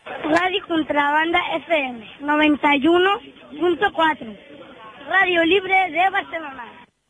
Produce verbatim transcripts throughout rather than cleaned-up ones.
Radio Contrabanda F M noventa y uno punto cuatro. Radio Libre de Barcelona.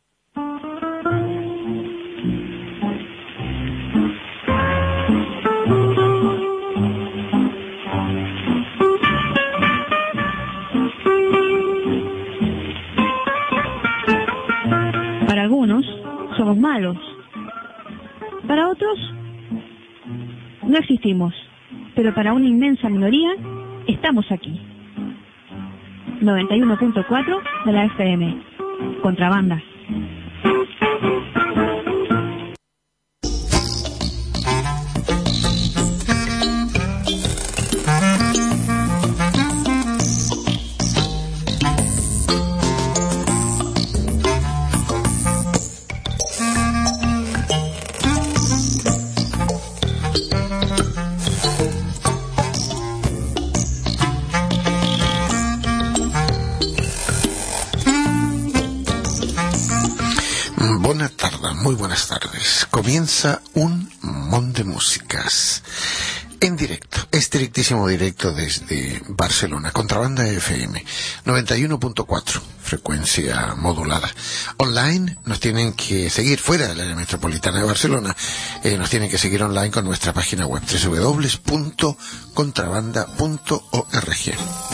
Para algunos somos malos, para otros no existimos, pero para una inmensa minoría estamos aquí. noventa y uno punto cuatro de la F M. Contrabanda. Muy buenas tardes. Comienza un mon de músicas en directo, estrictísimo directo desde Barcelona. Contrabanda F M noventa y uno punto cuatro, frecuencia modulada. Online nos tienen que seguir fuera del área metropolitana de Barcelona. Eh, nos tienen que seguir online con nuestra página web doble u doble u doble u punto contrabanda punto org.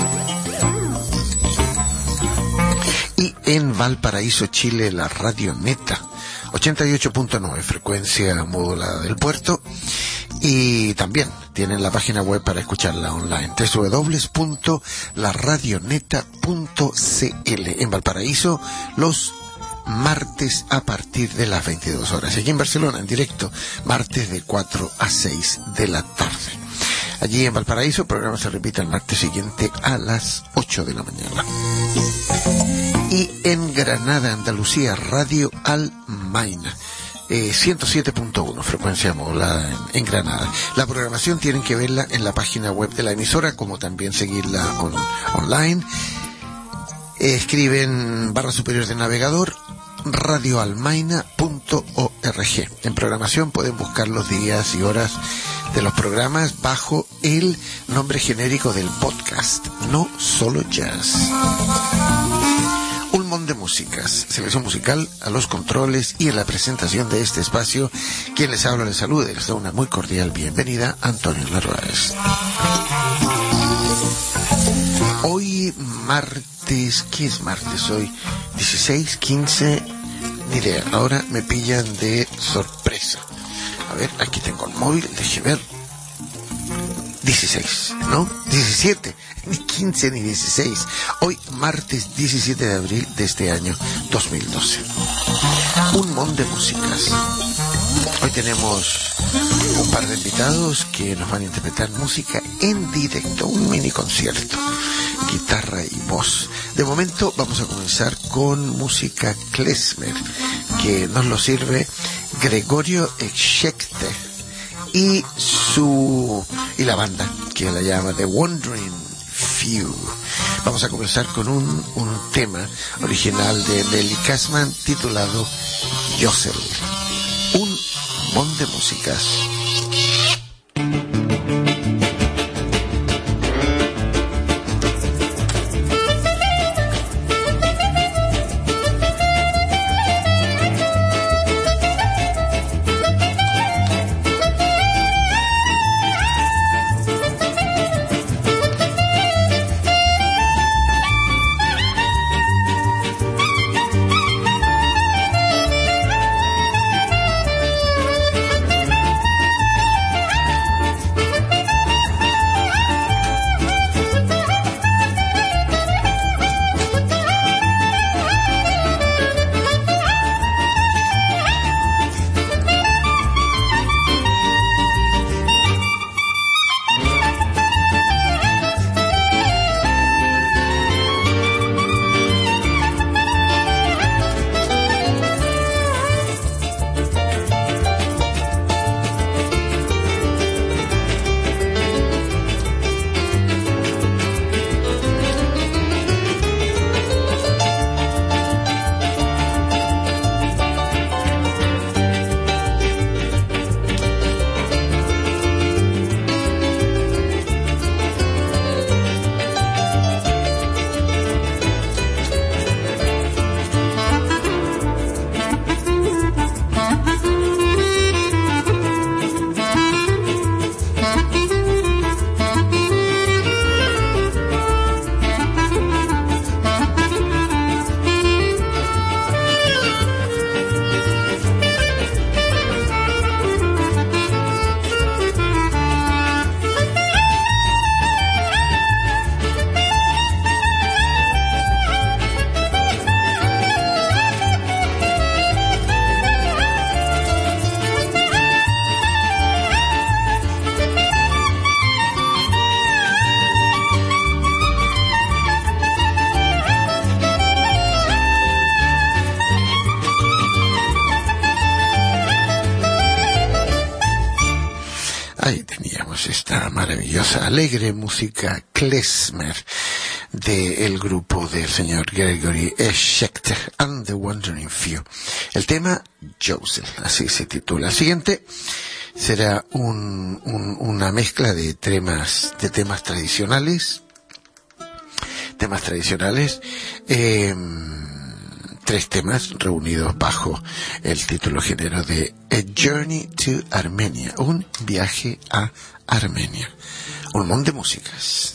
Y en Valparaíso, Chile, la Radio Neta ochenta y ocho punto nueve, frecuencia modulada del puerto, y también tienen la página web para escucharla online, doble u doble u doble u punto la radioneta punto c l. En Valparaíso, los martes a partir de las veintidós horas. Aquí en Barcelona, en directo, martes de cuatro a seis de la tarde. Allí en Valparaíso, el programa se repite el martes siguiente a las ocho de la mañana. Y en Granada, Andalucía, Radio Almaina, eh, ciento siete punto uno, frecuencia modulada en, en Granada. La programación tienen que verla en la página web de la emisora, como también seguirla on, online. Eh, escriben barra superior del navegador radio almaina punto org. En programación pueden buscar los días y horas de los programas bajo el nombre genérico del podcast, No Solo Jazz. Un mon de músicas, selección musical a los controles y en la presentación de este espacio, quien les habla les saluda y les da una muy cordial bienvenida, Antonio Narváez. Hoy martes, ¿qué es martes hoy? dieciséis, quince, ni idea, ahora me pillan de sorpresa. A ver, aquí tengo el móvil, déjeme ver. dieciséis, ¿no? diecisiete, ni quince ni dieciséis. Hoy, martes diecisiete de abril de este año dos mil doce. Un mon de músicas. Hoy tenemos un par de invitados que nos van a interpretar música en directo, un mini concierto, guitarra y voz. De momento vamos a comenzar con música klezmer, que nos lo sirve Gregorio Exchequete y su y la banda que la llama The Wandering Few. Vamos a comenzar con un, un tema original de Nelly Kasman titulado Yosel. Un mon de músicas. maravillosa, alegre música klezmer del grupo del señor Gregory Schechter and the Wandering Few. El tema Joseph, así se titula. El siguiente será un, un, una mezcla de temas, de temas tradicionales, temas tradicionales, eh, tres temas reunidos bajo el título género de A Journey to Armenia, un viaje a Armenia. Un montón de músicas.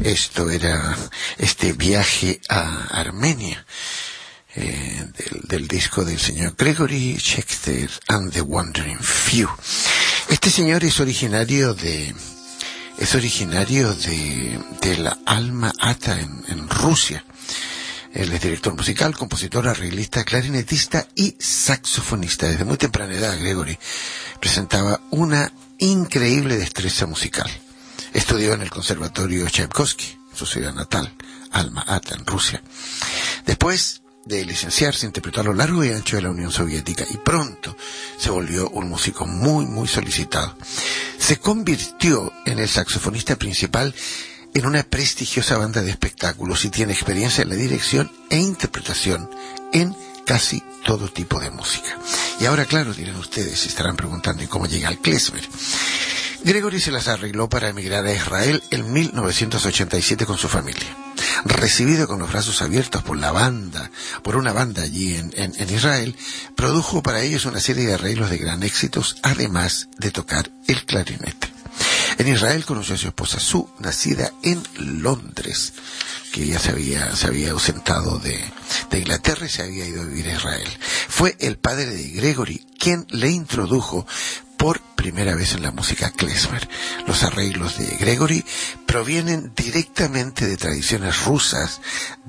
Esto era este viaje a Armenia, eh, del, del disco del señor Gregory Schechter and the Wandering Few. Este señor es originario de es originario de, de la Alma Ata en, en Rusia. Él es director musical, compositor, arreglista, clarinetista y saxofonista. Desde muy temprana edad, Gregory presentaba una increíble destreza musical. Estudió en el Conservatorio Tchaikovsky, su ciudad natal, Alma Ata, en Rusia. Después de licenciarse, interpretó a lo largo y ancho de la Unión Soviética y pronto se volvió un músico muy, muy solicitado. Se convirtió en el saxofonista principal en una prestigiosa banda de espectáculos y tiene experiencia en la dirección e interpretación en casi todo tipo de música. Y ahora, claro, dirán ustedes, se estarán preguntando, ¿y cómo llega al klezmer? Gregory se las arregló para emigrar a Israel en mil novecientos ochenta y siete con su familia. Recibido con los brazos abiertos por la banda, por una banda allí en, en, en Israel, produjo para ellos una serie de arreglos de gran éxitos, además de tocar el clarinete. En Israel conoció a su esposa Sue, nacida en Londres, que ya se había, se había ausentado de, de Inglaterra y se había ido a vivir a Israel. Fue el padre de Gregory quien le introdujo por primera vez en la música klezmer. Los arreglos de Gregory provienen directamente de tradiciones rusas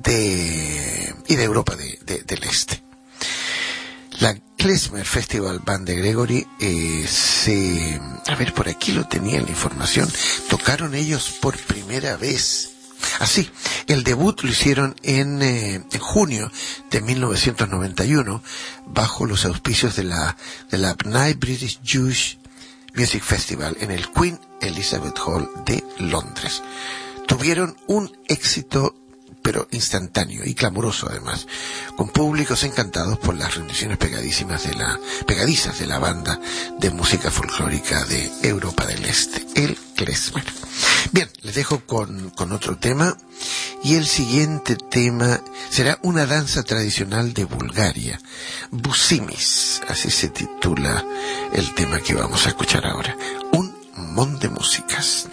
de, y de Europa de, de, del Este. La Klezmer Festival Band de Gregory eh, se... A ver, por aquí lo tenía la información. Tocaron ellos por primera vez. Así, el debut lo hicieron en, eh, en junio de mil novecientos noventa y uno bajo los auspicios de la, de la B'nai British Jewish Music Festival en el Queen Elizabeth Hall de Londres. Tuvieron un éxito pero instantáneo y clamoroso además, con públicos encantados por las rendiciones pegadísimas de la, pegadizas de la banda de música folclórica de Europa del Este, el klezmer. Bien, les dejo con, con otro tema, y el siguiente tema será una danza tradicional de Bulgaria, Busimis, así se titula el tema que vamos a escuchar ahora, un mon de músicas.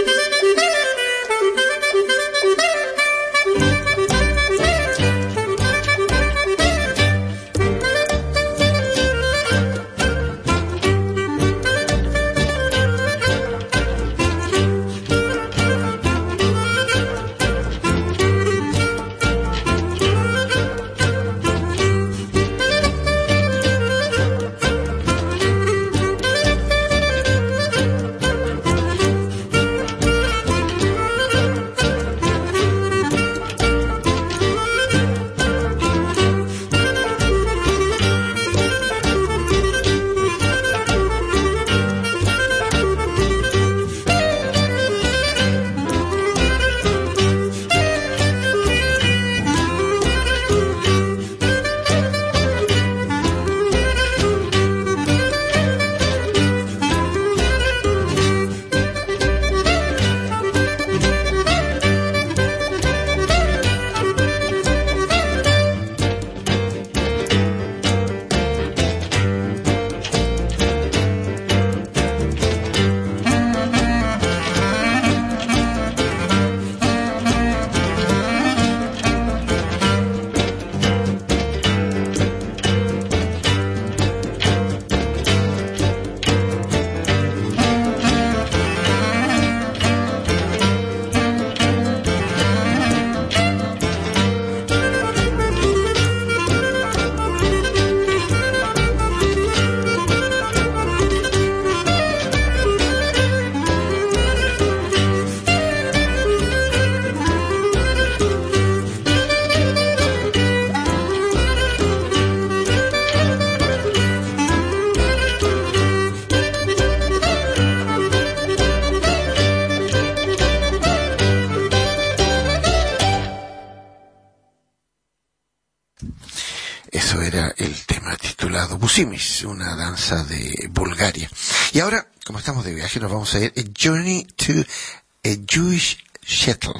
Busimis, una danza de Bulgaria. Y ahora, como estamos de viaje, nos vamos a ir a Journey to a Jewish Shtetl.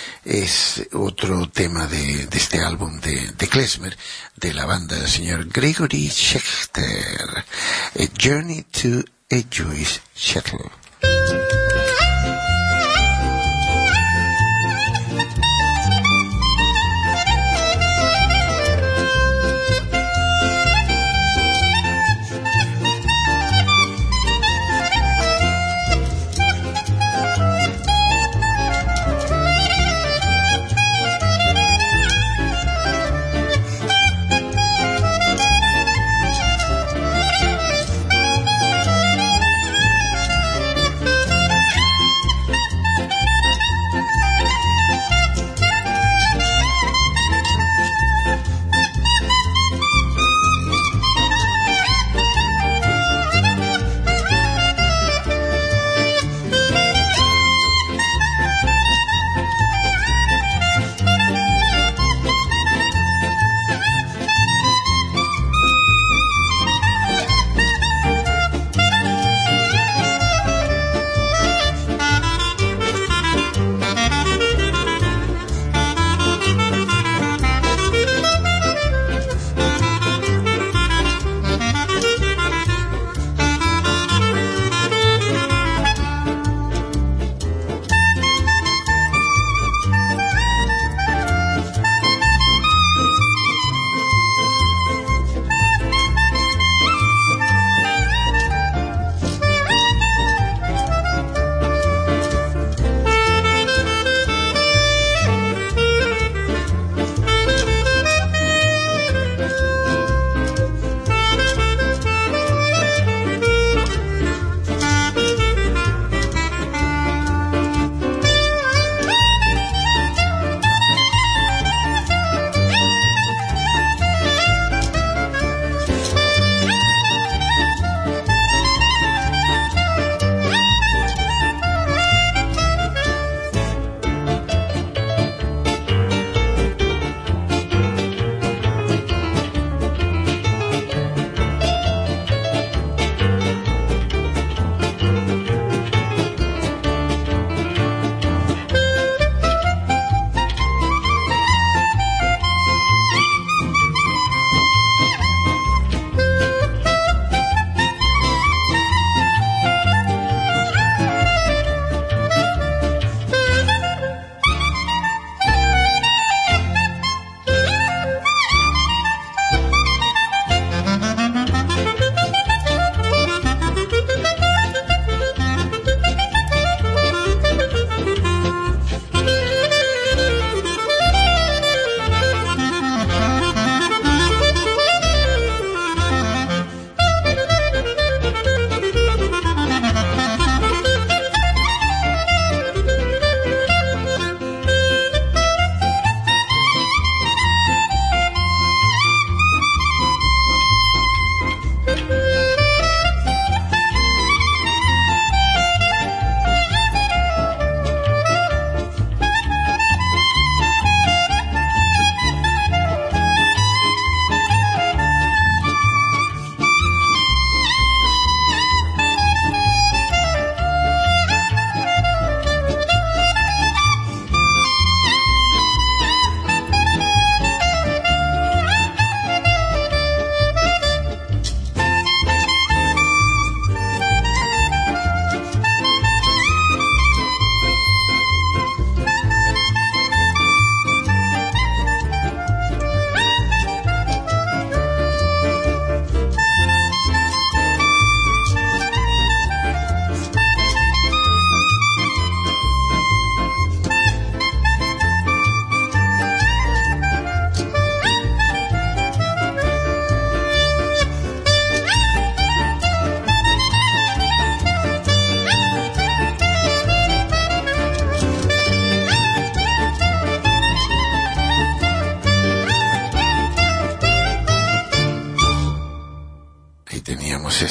Es otro tema de, de este álbum de, de klezmer, de la banda del señor Gregory Schechter. A Journey to a Jewish Shtetl.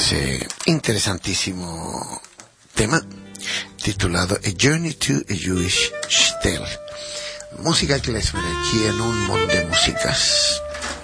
ese interesantísimo tema titulado A Journey to a Jewish Shtel. Música klezmer aquí en un mundo de músicas.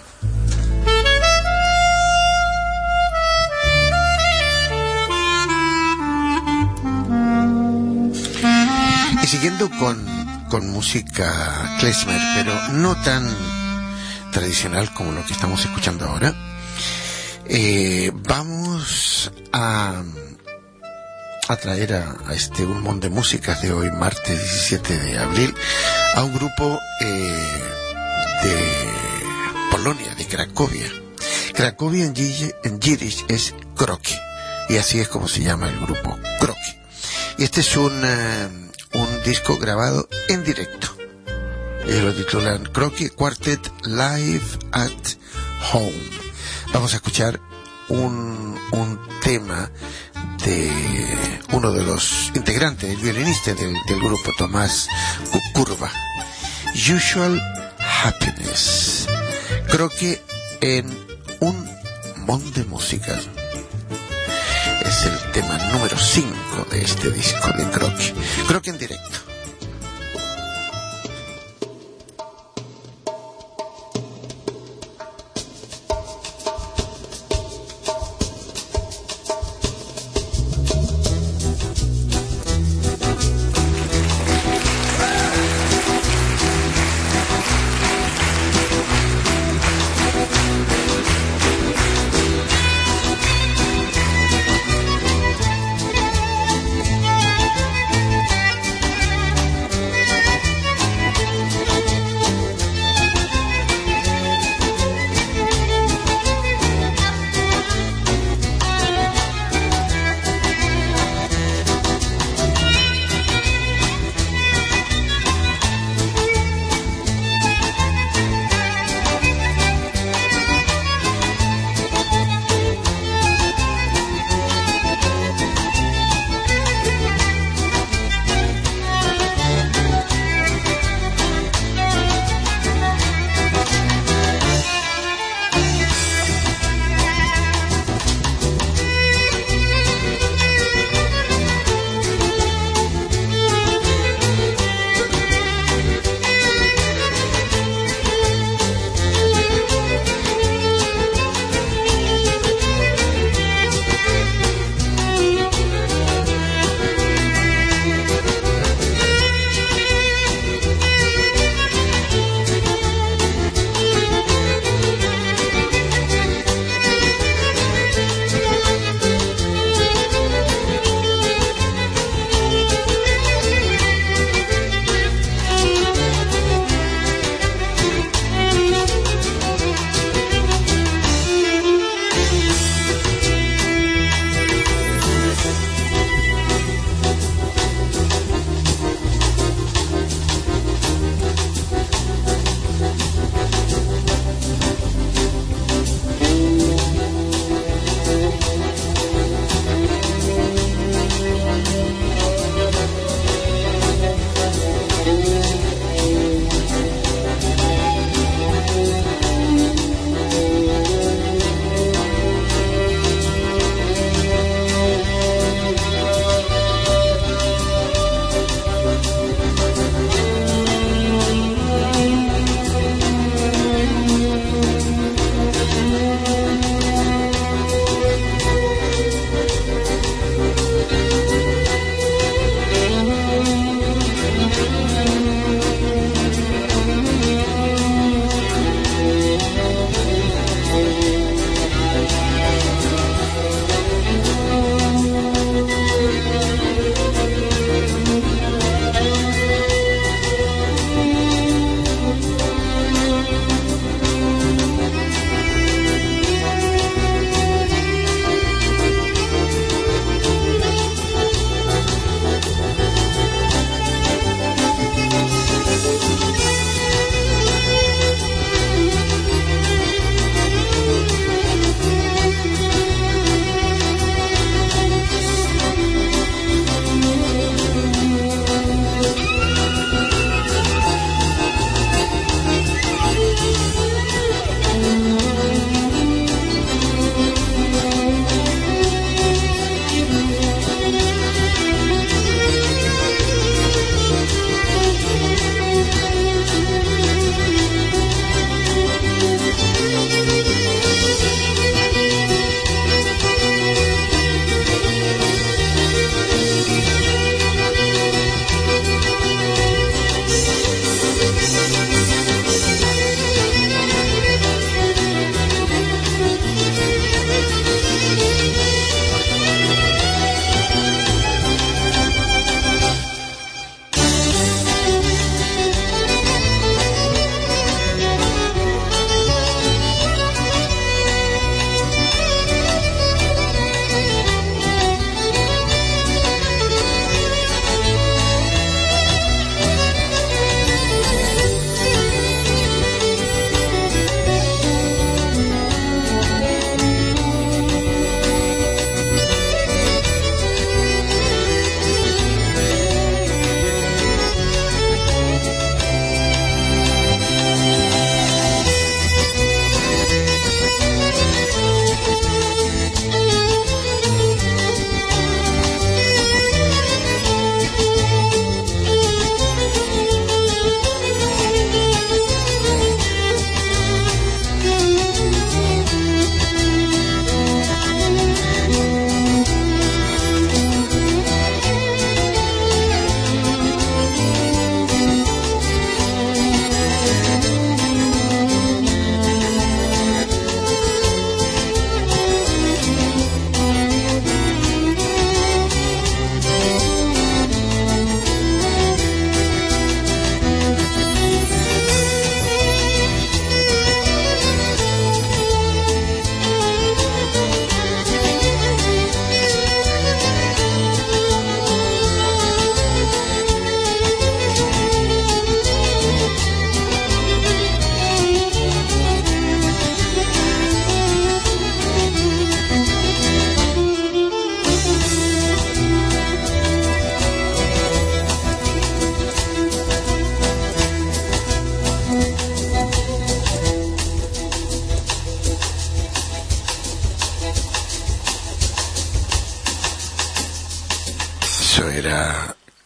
Y siguiendo con, con música klezmer, pero no tan tradicional como lo que estamos escuchando ahora, eh, vamos a, a traer a, a este un mundo de músicas de hoy, martes diecisiete de abril, a un grupo eh, de Polonia, de Cracovia. Cracovia en, en Yiddish es Kroki, y así es como se llama el grupo, Kroki. Y este es un, uh, un disco grabado en directo. Ellos lo titulan Kroki Quartet Live at Home. Vamos a escuchar un, un tema de uno de los integrantes, el violinista del, del grupo, Tomás Kukurba, Usual Happiness. Kroki en un montón de música. Es el tema número cinco de este disco de Kroki. Kroki en directo. Thank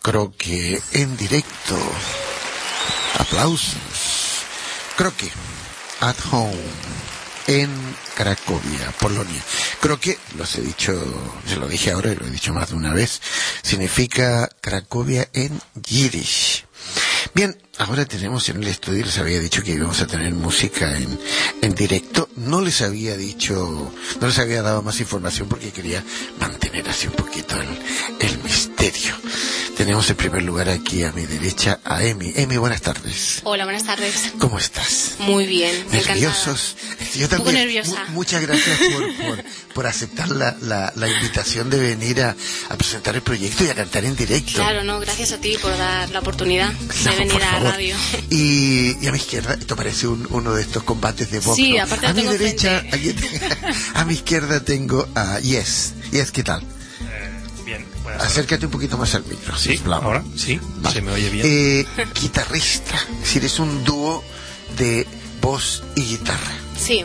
Croque en directo. Aplausos. Croque at home en Cracovia, Polonia. Croque, los he dicho, se lo dije ahora y lo he dicho más de una vez, significa Cracovia en Yiddish. Bien, ahora tenemos en el estudio, les había dicho que íbamos a tener música en, en directo. No les había dicho, no les había dado más información porque quería mantener así un poquito el, el misterio. Tenemos en primer lugar aquí a mi derecha a Emi. Emi, buenas tardes. Hola, buenas tardes. ¿Cómo estás? Muy bien, ¿Nerviosos? Yo también. Un poco nerviosa. M- muchas gracias por, por, por aceptar la, la, la invitación de venir a, a presentar el proyecto y a cantar en directo. Claro, no, gracias a ti por dar la oportunidad de No, venir a favor. la radio. Y, y a mi izquierda, esto parece un, uno de estos combates de box. Sí, ¿no? aparte a lo mi tengo derecha, enfrente. aquí te- a mi izquierda tengo a Yes. Yes, ¿qué tal? Eh, bien, buenas tardes. Acércate un poquito más al micro. Sí, Islam. ahora sí, Vale. se me oye bien. Eh, guitarrista, es decir, es un dúo de voz y guitarra. Sí,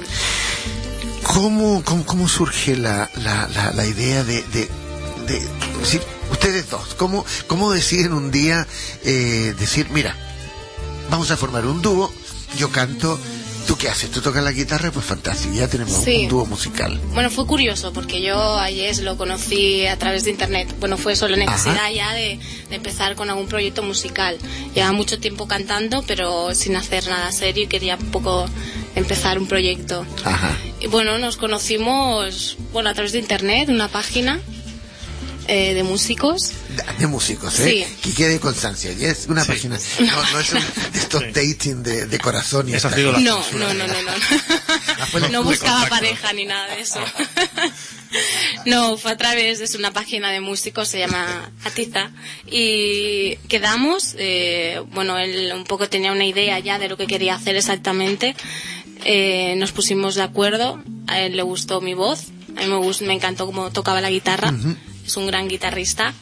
¿Cómo, cómo, cómo surge la, la, la, la idea de, de, de, es decir, ustedes dos, cómo, cómo deciden un día eh, decir, mira, vamos a formar un dúo, yo canto, ¿tú qué haces? ¿Tú tocas la guitarra? Pues fantástico, ya tenemos Sí. un dúo musical. bueno, fue curioso porque yo a Yes lo conocí a través de internet. Bueno, fue solo necesidad Ajá. ya de, de empezar con algún proyecto musical. Llevaba mucho tiempo cantando, pero sin hacer nada serio y quería un poco empezar un proyecto. Ajá. Y bueno, nos conocimos bueno a través de internet, una página eh, de músicos. De, de músicos, ¿eh? Sí. Que quede constancia. Y es una Sí. página, no, no es un, de estos Sí. dating de, de corazón y Esa ha esta sido la cosa. No, censura. no, no, no, no. Ah, fue la No excusa. buscaba contacto. pareja ni nada de eso. No, fue a través de una página de músicos, se llama Atiza, y quedamos, eh, bueno, él un poco tenía una idea ya de lo que quería hacer exactamente, eh, nos pusimos de acuerdo, a él le gustó mi voz, a mí me, gustó, me encantó cómo tocaba la guitarra, es un gran guitarrista,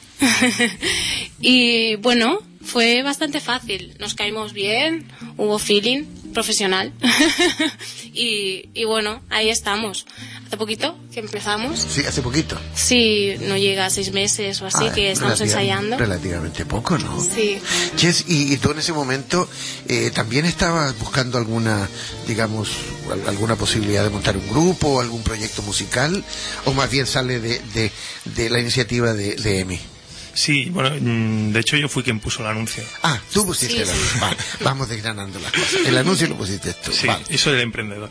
y bueno, fue bastante fácil, nos caímos bien, hubo feeling profesional y, y bueno, ahí estamos. Hace poquito que empezamos, Sí, hace poquito. sí, no llega a seis meses o así Ah, que estamos relativa- ensayando. Relativamente poco, ¿no? Sí, Jess, y, y tú en ese momento eh, también estabas buscando alguna, digamos, al- alguna posibilidad de montar un grupo, algún proyecto musical, o más bien sale de, de, de la iniciativa de, de Emi. Sí, bueno, mm, de hecho yo fui quien puso el anuncio. Ah, tú pusiste Sí, el sí. anuncio. Vale, vamos desgranando las cosas. El anuncio lo pusiste tú. Sí, Vale. y soy el emprendedor.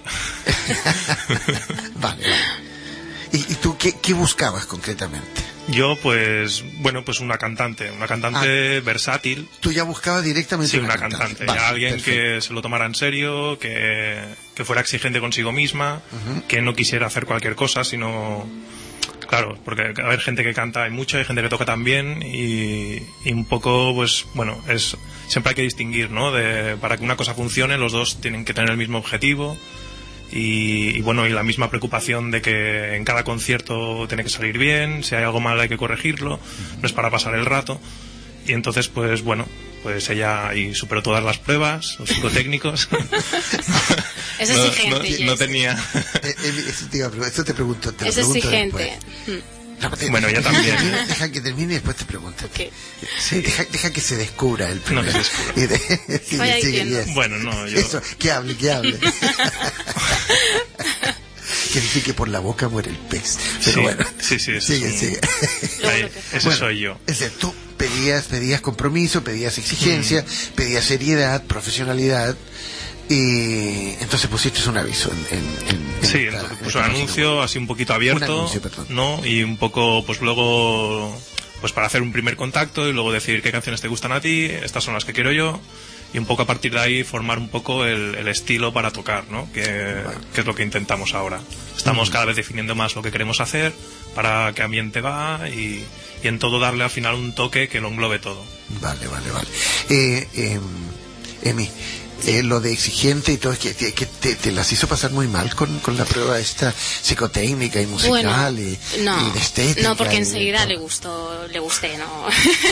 Vale, vale. ¿Y, y tú qué, qué buscabas concretamente? Yo, pues, bueno, pues una cantante, una cantante versátil. Tú ya buscabas directamente Sí, una cantante, Vale, ya alguien perfecto. que se lo tomara en serio, que, que fuera exigente consigo misma, que no quisiera hacer cualquier cosa, sino... Claro, porque a ver, gente que canta hay mucha, hay gente que toca también y, y un poco, pues, bueno, es siempre hay que distinguir, ¿no? De, para que una cosa funcione, los dos tienen que tener el mismo objetivo y, y, bueno, y la misma preocupación de que en cada concierto tiene que salir bien, si hay algo mal hay que corregirlo, no es para pasar el rato. Y entonces, pues bueno, pues ella ahí superó todas las pruebas, los psicotécnicos. es No- exigente. no, Jess. no tenía... Eh, Emi, eso te, iba a preguntar, eso te pregunto. Te lo Es pregunto exigente. después. Mm. No, te- Bueno, deja ella que también. termine, Deja que termine y después te pregunto. Ok. Sí, deja, deja que se descubra el primero. que se descubra. Y de- sigue, Vaya sigue, diciendo. yes. Bueno, no, yo... Eso, que hable, que hable. Que dice que por la boca muere el pez. Pero Sí, bueno, sí, sí, eso sigue, es un- sigue. Luego Ahí, lo que- ese Bueno, soy yo. Es decir, tú pedías, pedías compromiso, pedías exigencia, Mm. pedías seriedad, profesionalidad, y entonces pusiste un aviso en, en, en- en Sí, esta- entonces en puso esta un página anuncio web. así un poquito abierto, Un anuncio, perdón. ¿no? Y un poco, pues luego, pues para hacer un primer contacto y luego decir qué canciones te gustan a ti, estas son las que quiero yo, y un poco a partir de ahí formar un poco el, el estilo para tocar, ¿no? Que, que es lo que intentamos ahora. Estamos cada vez definiendo más lo que queremos hacer, para qué ambiente va y, y en todo darle al final un toque que lo englobe todo. Vale, vale, vale. Eh, eh, Emi, eh, lo de exigente y todo, ¿qué, qué, qué- te, te las hizo pasar muy mal con, con la prueba esta psicotécnica y musical bueno, y, no, y de estética? No, porque y enseguida le gustó, le gusté, ¿no?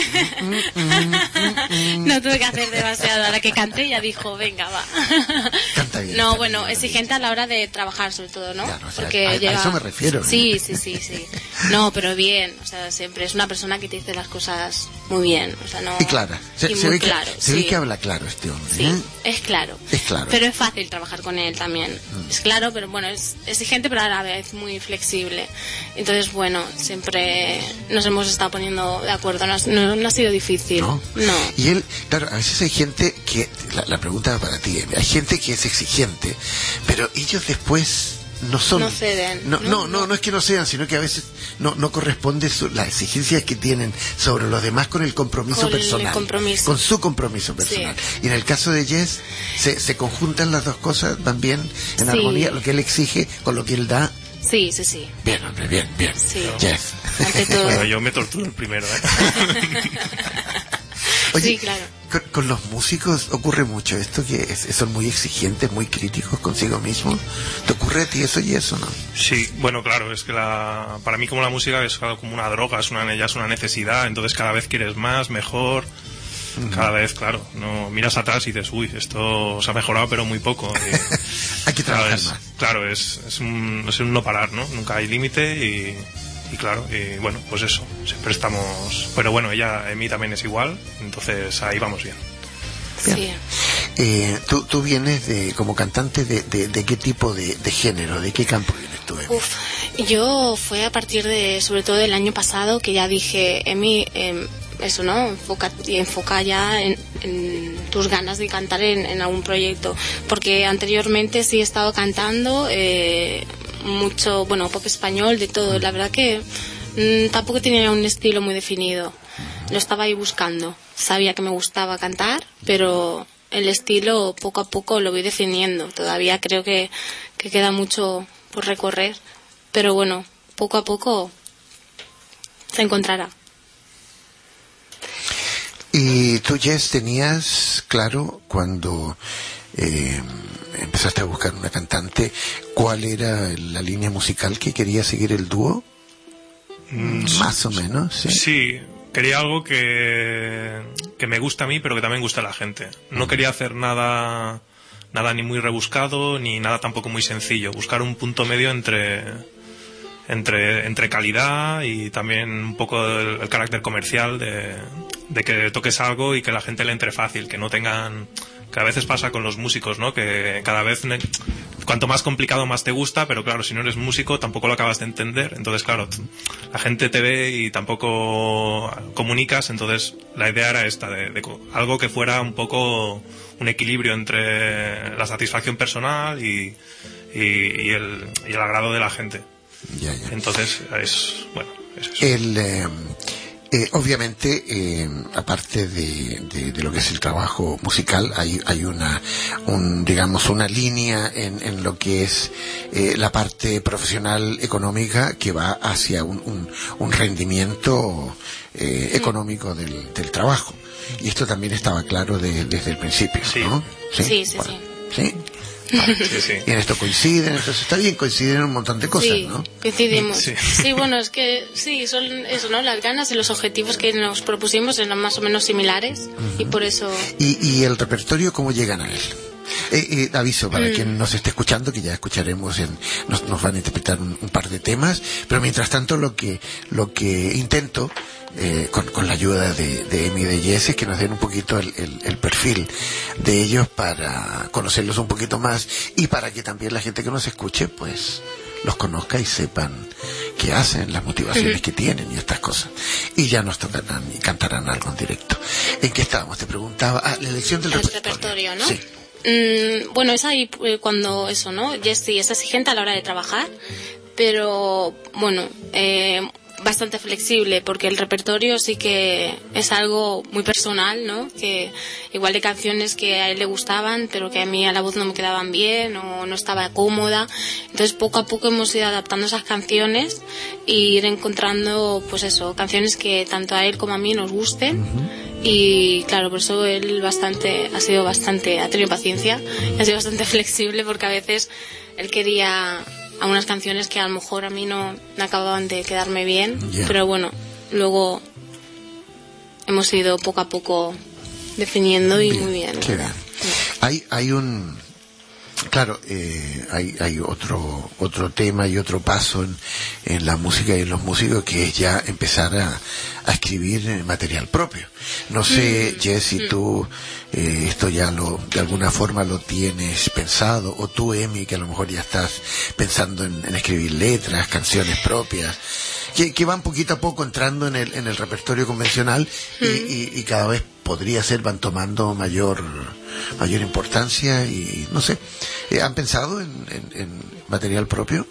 No tuve que hacer demasiado. A la que canté ya dijo, venga, va. Canta bien. No, canta bueno, bien, exigente a la hora de trabajar, sobre todo, ¿no? Claro, o sea, porque a, llega... a eso me refiero. Sí, ¿eh? sí, sí, sí. No, pero bien, o sea, siempre es una persona que te dice las cosas muy bien, o sea, no... Y clara. Se, y se, muy ve, claro, que, se sí. ve que habla claro este hombre. Sí, ¿eh? es claro. Es claro. Pero es fácil trabajar con él también. Mm. Es claro, pero bueno, es exigente, pero a la vez muy flexible. Entonces, bueno, siempre nos hemos estado poniendo de acuerdo. No, no, no ha sido difícil. ¿No? No. Y él, claro, a veces hay gente que, la, la pregunta va para ti, hay gente que es exigente, pero ellos después no son, no ceden, no, no, no, no, no es que no sean, sino que a veces no, no corresponde su, las exigencias que tienen sobre los demás con el compromiso con personal, el compromiso. con su compromiso personal. Sí. Y en el caso de Jess, se, se conjuntan las dos cosas, van bien en sí. armonía, lo que él exige con lo que él da. Sí, sí, sí. Bien, hombre, bien, bien. Sí. Jess. Ante todo. Bueno, yo me torturo el primero, ¿eh? Oye, sí, claro. Con, con los músicos ocurre mucho esto, que es, son muy exigentes, muy críticos consigo mismos. ¿Te ocurre a ti eso y eso, no? Sí, bueno, claro, es que la, para mí como la música es como una droga, es una, ya es una necesidad, entonces cada vez quieres más, mejor, uh-huh. cada vez, claro, no miras atrás y dices, uy, esto se ha mejorado pero muy poco. Y, hay que trabajar claro, es, más. Claro, es, es, un, es un no parar, ¿no? Nunca hay límite y... Y claro, y bueno, pues eso, siempre estamos... Pero bueno, ella, Emi también es igual, entonces ahí vamos bien. bien. Sí. Eh, ¿tú, ¿Tú vienes de, como cantante de, de, de qué tipo de, de género, de qué campo vienes tú, Emi? Uf, yo fue a partir de, sobre todo del año pasado, que ya dije, Emi, eh, eso, ¿no? Enfoca, enfoca ya en, en tus ganas de cantar en, en algún proyecto, porque anteriormente sí he estado cantando... Eh, mucho, bueno, pop español, de todo. La verdad que mmm, tampoco tenía un estilo muy definido. Lo estaba ahí buscando. Sabía que me gustaba cantar, pero el estilo poco a poco lo voy definiendo. Todavía creo que, que queda mucho por recorrer, pero bueno, poco a poco se encontrará. ¿Y tú, Jess, tenías claro cuando... Eh, empezaste a buscar una cantante, ¿cuál era la línea musical que quería seguir el dúo? Mm, más o menos, sí. Sí, quería algo que, que me gusta a mí, pero que también gusta a la gente. No quería hacer nada, nada ni muy rebuscado, ni nada tampoco muy sencillo. Buscar un punto medio entre, entre, entre calidad y también un poco el, el carácter comercial de, de que toques algo y que la gente le entre fácil, que no tengan... Que a veces pasa con los músicos, ¿no? Que cada vez, cuanto más complicado, más te gusta, pero claro, si no eres músico tampoco lo acabas de entender. Entonces, claro, la gente te ve y tampoco comunicas. Entonces, la idea era esta, de, de algo que fuera un poco un equilibrio entre la satisfacción personal y, y, y, el, y el agrado de la gente. Ya, ya. Entonces, es, bueno, es eso. El... Eh... Eh, obviamente, eh, aparte de, de, de lo que es el trabajo musical, hay, hay una, un, digamos, una línea en, en lo que es eh, la parte profesional económica que va hacia un, un, un rendimiento eh, económico del, del trabajo. Y esto también estaba claro de, desde el principio, sí. ¿no? Sí, sí, sí. Bueno, sí. ¿sí? Vale. Sí, sí. Y en esto coinciden, entonces está bien, coinciden en un montón de cosas, sí, ¿no? Coincidimos. Sí. sí, bueno, es que sí, son eso, ¿no? Las ganas y los objetivos que nos propusimos eran más o menos similares uh-huh. y por eso... ¿Y, y el repertorio cómo llegan a él? Eh, eh, aviso para mm. quien nos esté escuchando, que ya escucharemos, en, nos, nos van a interpretar un, un par de temas, pero mientras tanto lo que, lo que intento... Eh, con, con la ayuda de, de Emi y de Jess, que nos den un poquito el, el, el perfil de ellos para conocerlos un poquito más y para que también la gente que nos escuche pues los conozca y sepan qué hacen, las motivaciones uh-huh. que tienen y estas cosas, y ya nos tocarán y cantarán algo en directo. ¿En qué estábamos? Te preguntaba, ah, la elección del el repertorio, repertorio, ¿no? Sí. Mm, bueno, es ahí eh, cuando eso, ¿no? Jess sí es exigente a la hora de trabajar, pero bueno, eh bastante flexible, porque el repertorio sí que es algo muy personal, ¿no? Que igual de canciones que a él le gustaban, pero que a mí a la voz no me quedaban bien o no estaba cómoda. Entonces poco a poco hemos ido adaptando esas canciones e ir encontrando, pues eso, canciones que tanto a él como a mí nos gusten. Uh-huh. Y claro, por eso él bastante ha sido bastante ha tenido paciencia, ha sido bastante flexible, porque a veces él quería algunas canciones que a lo mejor a mí no me acababan de quedarme bien, yeah. pero bueno, luego hemos ido poco a poco definiendo y bien, muy bien. Qué bien. Hay hay un Claro, eh, hay, hay otro otro tema y otro paso en, en la música y en los músicos, que es ya empezar a, a escribir material propio. No sé, mm. Jess, si tú eh, esto ya lo de alguna forma lo tienes pensado, o tú, Emi, que a lo mejor ya estás pensando en, en escribir letras, canciones propias, que, que van poquito a poco entrando en el, en el repertorio convencional mm. y, y, y cada vez podría ser, van tomando mayor mayor importancia y no sé, ¿han pensado en, en, en material propio?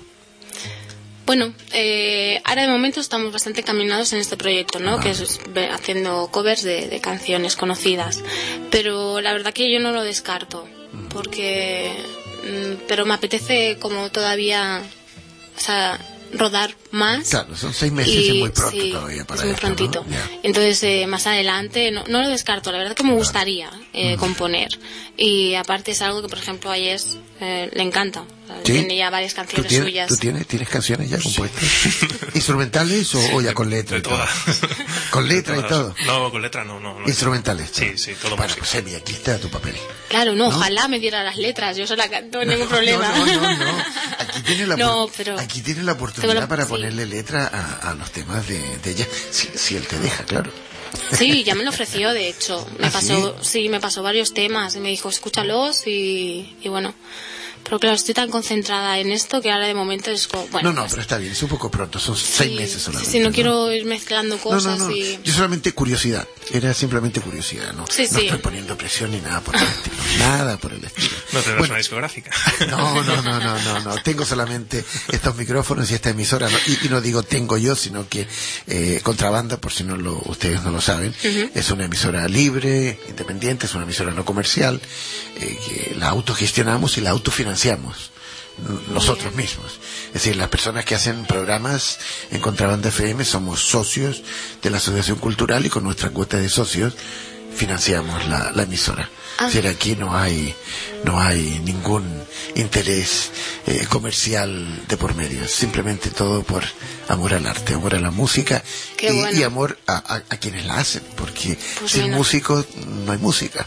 Bueno, eh, ahora de momento estamos bastante caminados en este proyecto, ¿no? Ah. Que es haciendo covers de, de canciones conocidas, pero la verdad que yo no lo descarto, mm. porque mm, pero me apetece como todavía, o sea, rodar más. Claro, son seis meses y, es muy pronto sí, todavía para es muy esto, prontito. ¿no? Yeah. Entonces, eh, más adelante, no, no lo descarto, la verdad que me gustaría eh, mm. componer. Y aparte es algo que, por ejemplo, a Jess eh, le encanta. ¿Sí? Tiene ya varias canciones ¿Tú tienes, suyas. ¿Tú tienes, tienes canciones ya compuestas? ¿Instrumentales o, o ya con letra? De todas. ¿Con letra y todo? No, con letra no. no, no ¿Instrumentales? Sí, sí, todo bueno, música. Pues Emi, aquí está tu papel. Claro, no, ¿no? ojalá me diera las letras, yo se la canto, no, ningún problema. No, no, no, no. Aquí tiene la, no, pero aquí tiene la oportunidad la, para sí. ponerle letra a, a los temas de, de ella, si, si él te deja, claro. Sí, ya me lo ofreció, de hecho. Me ¿Ah, pasó, sí? sí, me pasó varios temas y me dijo, escúchalos y, y bueno. Pero claro, estoy tan concentrada en esto que ahora de momento es como, bueno. No, no, pues, pero está bien, es un poco pronto, son sí, seis meses solamente. Sí, no, ¿no? quiero ir mezclando cosas no, no, no. y... Yo solamente curiosidad, era simplemente curiosidad, ¿no? Sí, no sí. estoy poniendo presión ni nada por el estilo, nada por el estilo. No tendrás bueno, una discográfica. No, no, no, no, no, no, tengo solamente estos micrófonos y esta emisora, ¿no? y, y no digo tengo yo, sino que eh, Contrabanda, por si no lo, ustedes no lo saben, uh-huh. es una emisora libre, independiente, es una emisora no comercial, eh, que la autogestionamos y la autofinanciamos nosotros mismos. Es decir, las personas que hacen programas en Contrabanda F M somos socios de la Asociación Cultural y con nuestra cuota de socios financiamos la, la emisora. Ah. Es decir, aquí no hay no hay ningún interés eh, comercial de por medio, simplemente todo por amor al arte, amor a la música y, bueno. y amor a, a, a quienes la hacen, porque pues sin músicos no hay música.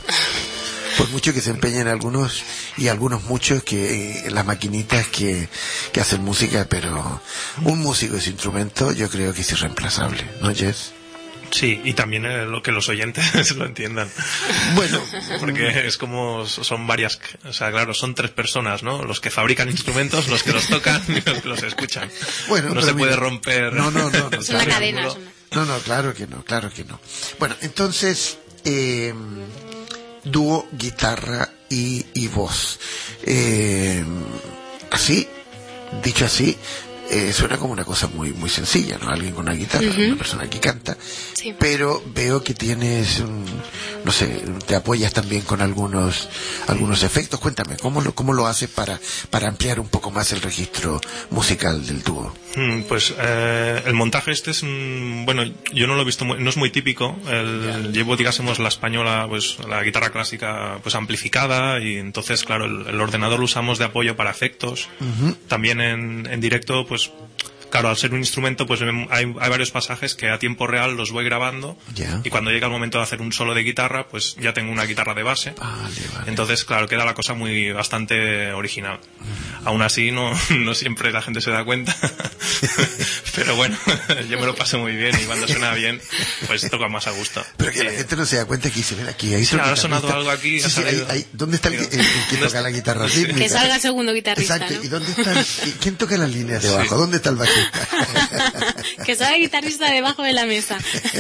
Por mucho que se empeñen algunos y algunos muchos que eh, las maquinitas que, que hacen música, pero un músico de su instrumento yo creo que es irreemplazable, ¿no, Jess? Sí, y también eh, lo que los oyentes lo entiendan. Bueno, porque es como son varias, o sea, claro, son tres personas, ¿no? Los que fabrican instrumentos, los que los tocan y los que los escuchan. Bueno, no se mira, puede romper. No, no, no, no. Es una cadena. Es una... No, no, claro que no, claro que no. Bueno, entonces, eh, dúo, guitarra y, y voz. Eh, así, dicho así, eh, suena como una cosa muy muy sencilla, ¿no? Alguien con una guitarra, uh-huh. una persona que canta, sí. Pero veo que tienes, un, no sé, te apoyas también con algunos algunos efectos. Cuéntame, ¿cómo lo cómo lo haces para para ampliar un poco más el registro musical del dúo? Mm, pues eh, el montaje este es, mm, bueno, yo no lo he visto, muy, no es muy típico. El, llevo, digásemos, la española, pues la guitarra clásica, pues amplificada, y entonces, claro, el, el ordenador lo usamos de apoyo para efectos. Uh-huh. También en, en directo, pues claro, al ser un instrumento, pues hay, hay varios pasajes que a tiempo real los voy grabando, yeah. y cuando llega el momento de hacer un solo de guitarra, pues ya tengo una guitarra de base. Vale, vale. Entonces, claro, queda la cosa muy bastante original. Mm. Aún así, no, no siempre la gente se da cuenta, pero bueno, yo me lo paso muy bien, y cuando suena bien, pues toca más a gusto. Pero que sí. La gente no se da cuenta que dice, ven aquí, ahí sí, ha sonado algo aquí. Sí, sí, ahí, ahí, ¿dónde está el, el, el que toca la guitarra rítmica? Que salga el segundo guitarrista. Exacto, ¿no? ¿y dónde está el, quién toca las líneas de abajo? Sí. ¿Dónde está el bajista? Que salga el guitarrista debajo de la mesa.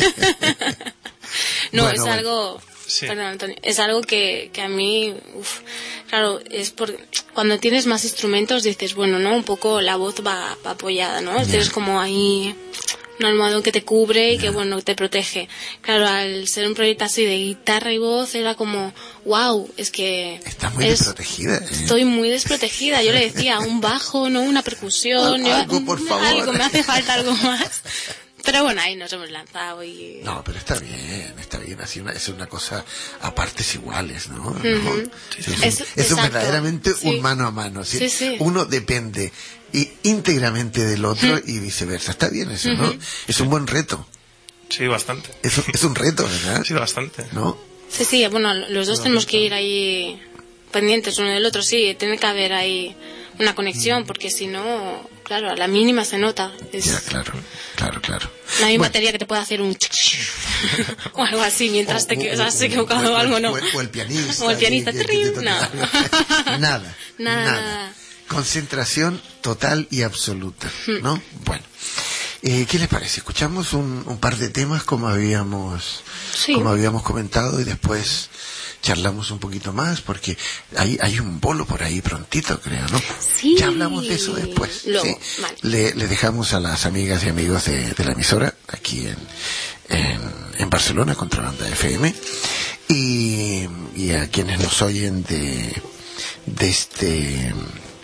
No, bueno, es bueno. algo... Sí. Perdón, Antonio, es algo que, que a mí, uf, claro, es por cuando tienes más instrumentos dices, bueno, no, un poco la voz va, va apoyada, ¿no? Yeah. Tienes como ahí un almohadón que te cubre y yeah. que, bueno, te protege. Claro, al ser un proyecto así de guitarra y voz era como, wow, es que... Estás muy es, desprotegida. ¿eh? Estoy muy desprotegida. Yo le decía, un bajo, no una percusión. Al, yo, algo, por favor. Algo, me hace falta algo más. Pero bueno, ahí nos hemos lanzado y... No, pero está bien, está bien. Así una, es una cosa a partes iguales, ¿no? ¿No? Uh-huh. Sí, sí. Es, es, es verdaderamente sí. un mano a mano. ¿sí? Sí, sí. Uno depende y íntegramente del otro uh-huh. y viceversa. Está bien eso, ¿no? Uh-huh. Es un buen reto. Sí, bastante. Es, es un reto, ¿verdad? Sí, bastante. ¿No? Sí, sí, bueno, los dos no, tenemos que ir ahí pendientes uno del otro, sí, tiene que haber ahí una conexión, porque si no, claro, a la mínima se nota. Es... Ya, claro, claro, claro. No hay bueno. batería que te pueda hacer un o algo así mientras o, te o, has equivocado o, o algo, ¿no? O el, o el pianista. O el pianista, que, que, que no. nada, nada, nada, nada. Concentración total y absoluta, ¿no? Bueno. Eh, ¿Qué les parece? Escuchamos un, un par de temas como habíamos, sí. como habíamos comentado y después charlamos un poquito más porque hay, hay un bolo por ahí prontito, creo, ¿no? Sí. Ya hablamos de eso después. Luego, ¿sí? Vale. Le, le dejamos a las amigas y amigos de, de la emisora aquí en, en, en Barcelona, Contrabanda F M, y, y a quienes nos oyen de, de este,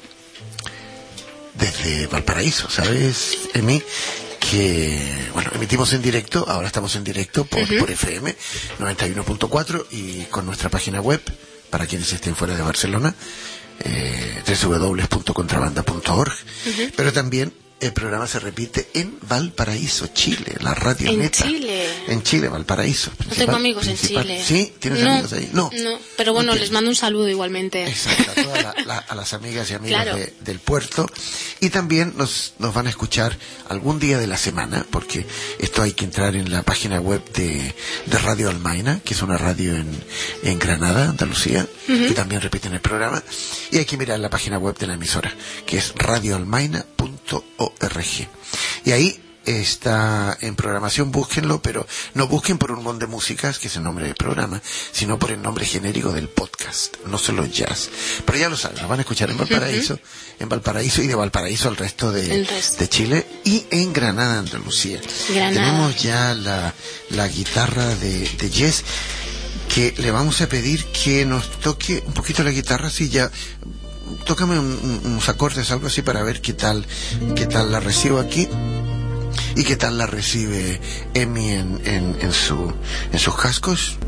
desde Valparaíso, ¿sabes, Emi? Que, bueno, emitimos en directo, ahora estamos en directo por, uh-huh. por F M noventa y uno punto cuatro y con nuestra página web, para quienes estén fuera de Barcelona, eh, doble u doble u doble u punto contrabanda punto org, uh-huh. pero también el programa se repite en Valparaíso, Chile, la radio ¿En neta. Chile? En Chile, Valparaíso. No tengo amigos principal. en Chile. ¿Sí? ¿Tienes no, amigos ahí? No. No, pero bueno, okay. les mando un saludo igualmente. Exacto, a, toda la, la, a las amigas y amigos claro. de, del puerto. Y también nos, nos van a escuchar algún día de la semana, porque esto hay que entrar en la página web de, de Radio Almaina, que es una radio en, en Granada, Andalucía, uh-huh. que también repiten el programa. Y hay que mirar la página web de la emisora, que es radio almaina punto org. Y ahí está en programación, búsquenlo, pero no busquen por un montón de músicas, que es el nombre del programa, sino por el nombre genérico del podcast, no solo jazz. Pero ya lo saben, lo van a escuchar en Valparaíso, uh-huh. en Valparaíso y de Valparaíso al resto de, resto. de Chile y en Granada, Andalucía. Granada. Tenemos ya la, la guitarra de, de Jess, que le vamos a pedir que nos toque un poquito la guitarra, así ya... Tócame un, un, unos acordes, algo así, para ver qué tal, qué tal la recibo aquí y qué tal la recibe Emi en, en, en, su, en sus cascos.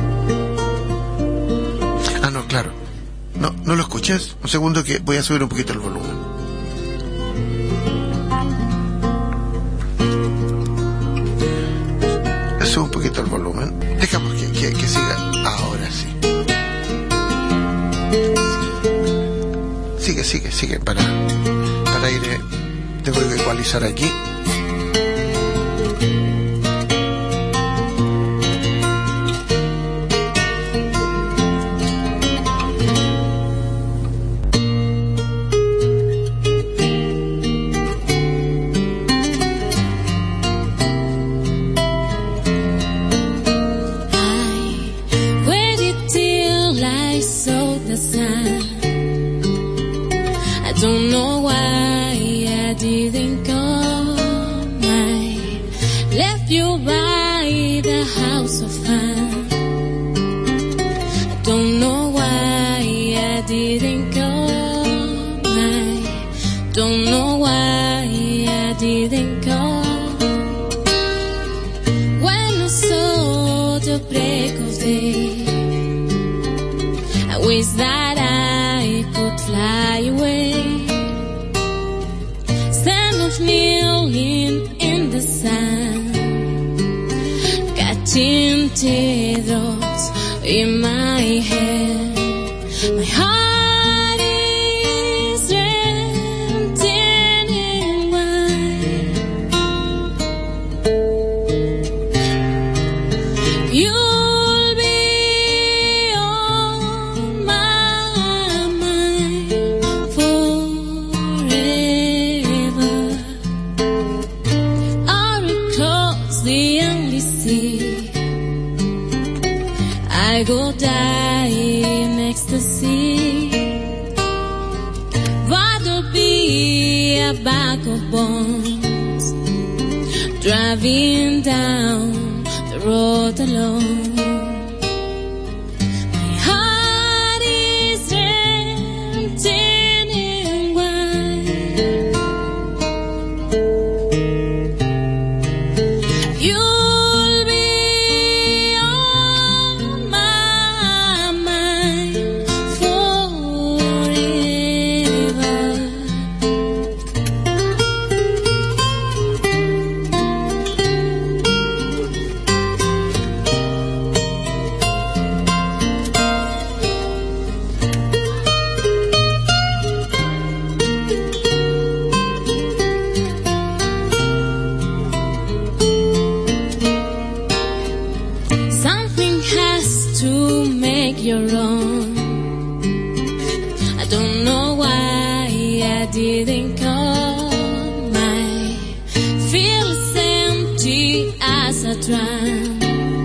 Ah, no, claro. No, ¿no lo escuchas? Un segundo que voy a subir un poquito el volumen. Subo un poquito el volumen. Dejamos que, que, que siga. Ahora sí. Sigue, sigue, sigue, para, para ir, eh, tengo que ecualizar aquí. Don't know why I didn't come. I left you by the house of fun. I don't know why I didn't come. I don't know why I didn't come. When I saw the break of day, I wish that I could fly away. Kneeling in the sun, catching teardrops in my hand. My heart is renting in wine. You'll be on my mind forever. The only sea, I go die in ecstasy. Rather be a bag of bones, driving down the road alone. My heart is renting in wine. don't know why I didn't come. I feel as empty as a drum.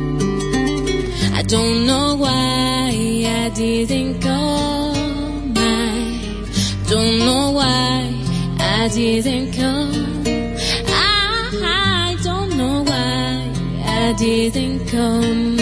I don't know why I didn't come. I don't know why I didn't come. I, I don't know why I didn't come.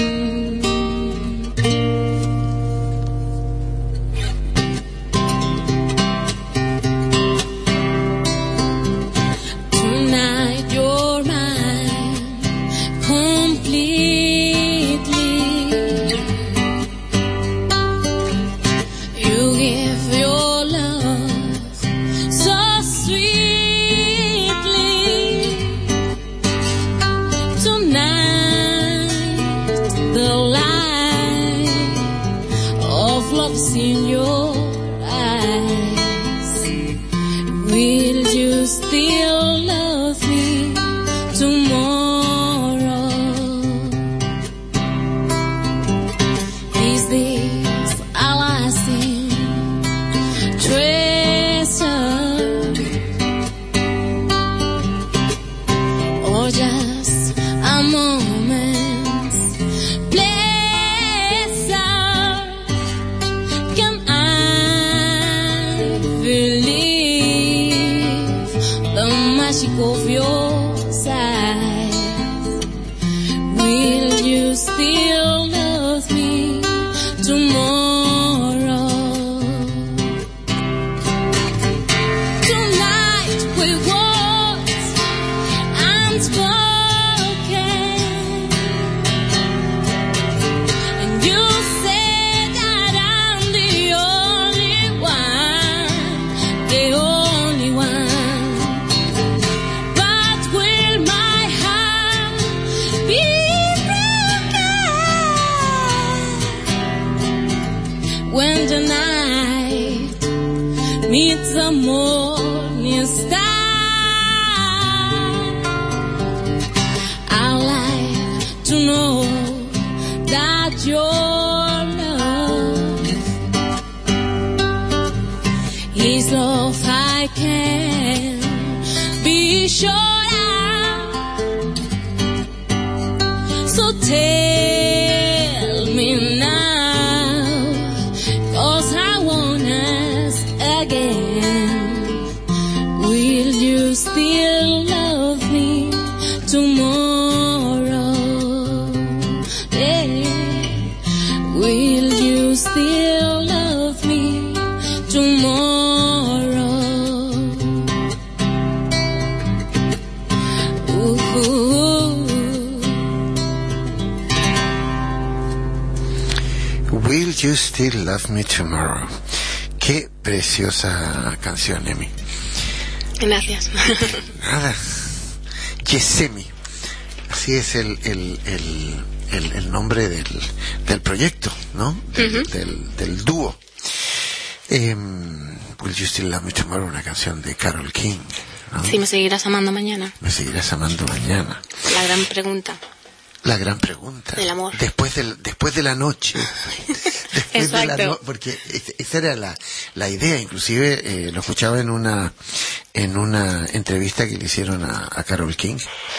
You Still Love Me Tomorrow. Qué preciosa canción, Emi. Gracias. Nada. Yesemi. Así es el, el, el, el, el nombre del, del proyecto, ¿no? Del, uh-huh. del, del dúo. Eh, Will You Still Love Me Tomorrow, una canción de Carole King, ¿no? Sí, me seguirás amando mañana. Me seguirás amando mañana. La gran pregunta. La gran pregunta. Del amor. Después, del, después de la noche. Después Exacto. de la no, porque esa era la, la idea. Inclusive eh, lo escuchaba en una en una entrevista que le hicieron a, a Carole King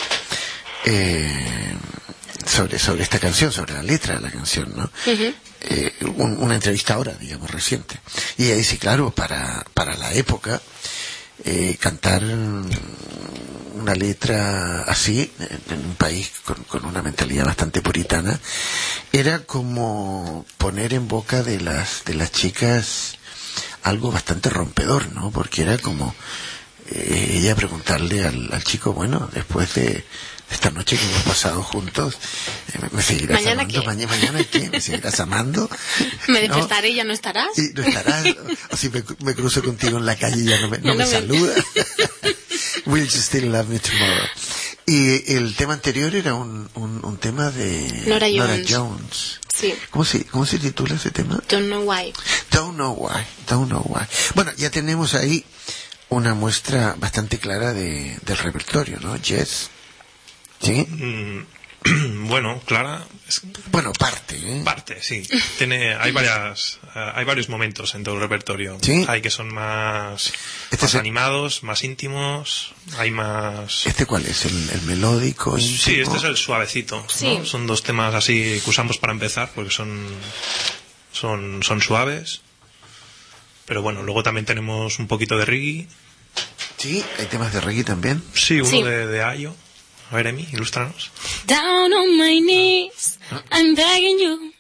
eh, sobre sobre esta canción, sobre la letra de la canción, ¿no? Uh-huh. Eh, un, una entrevista ahora, digamos, reciente. Y ella dice, claro, para para la época eh, cantar una letra así en un país con, con una mentalidad bastante puritana era como poner en boca de las de las chicas algo bastante rompedor, ¿no? Porque era como eh, ella preguntarle al, al chico, bueno, después de esta noche que hemos pasado juntos, eh, ¿me seguirás ¿Mañana amando? Qué? ¿Mañana, mañana qué? ¿Me seguirás amando? ¿Me despertaré y ya no estarás? Y no estarás. O si me, me cruzo contigo en la calle y ya no me, no no me me... saludas. Will You Still Love Me Tomorrow? Y el tema anterior era un, un, un tema de Nora Jones. Nora Jones. Sí. ¿Cómo se, ¿Cómo se titula ese tema? Don't Know Why. Don't Know Why. Don't Know Why. Bueno, ya tenemos ahí una muestra bastante clara de, del repertorio, ¿no? Jazz. ¿Sí? Mm, Bueno, Clara... Es... Bueno, parte, ¿eh? Parte, sí. Tiene, hay varias, uh, hay varios momentos en todo el repertorio. ¿Sí? Hay que son más, este más es... animados, más íntimos, hay más... ¿Este cuál es? ¿El, el melódico? Íntimo? Sí, este es el suavecito, sí. ¿no? Son dos temas así que usamos para empezar, porque son, son, son suaves. Pero bueno, luego también tenemos un poquito de reggae. Sí, hay temas de reggae también. Sí, uno sí. de, de Ayo. A ver, Emi, ilústranos. Down on my knees, I'm begging you.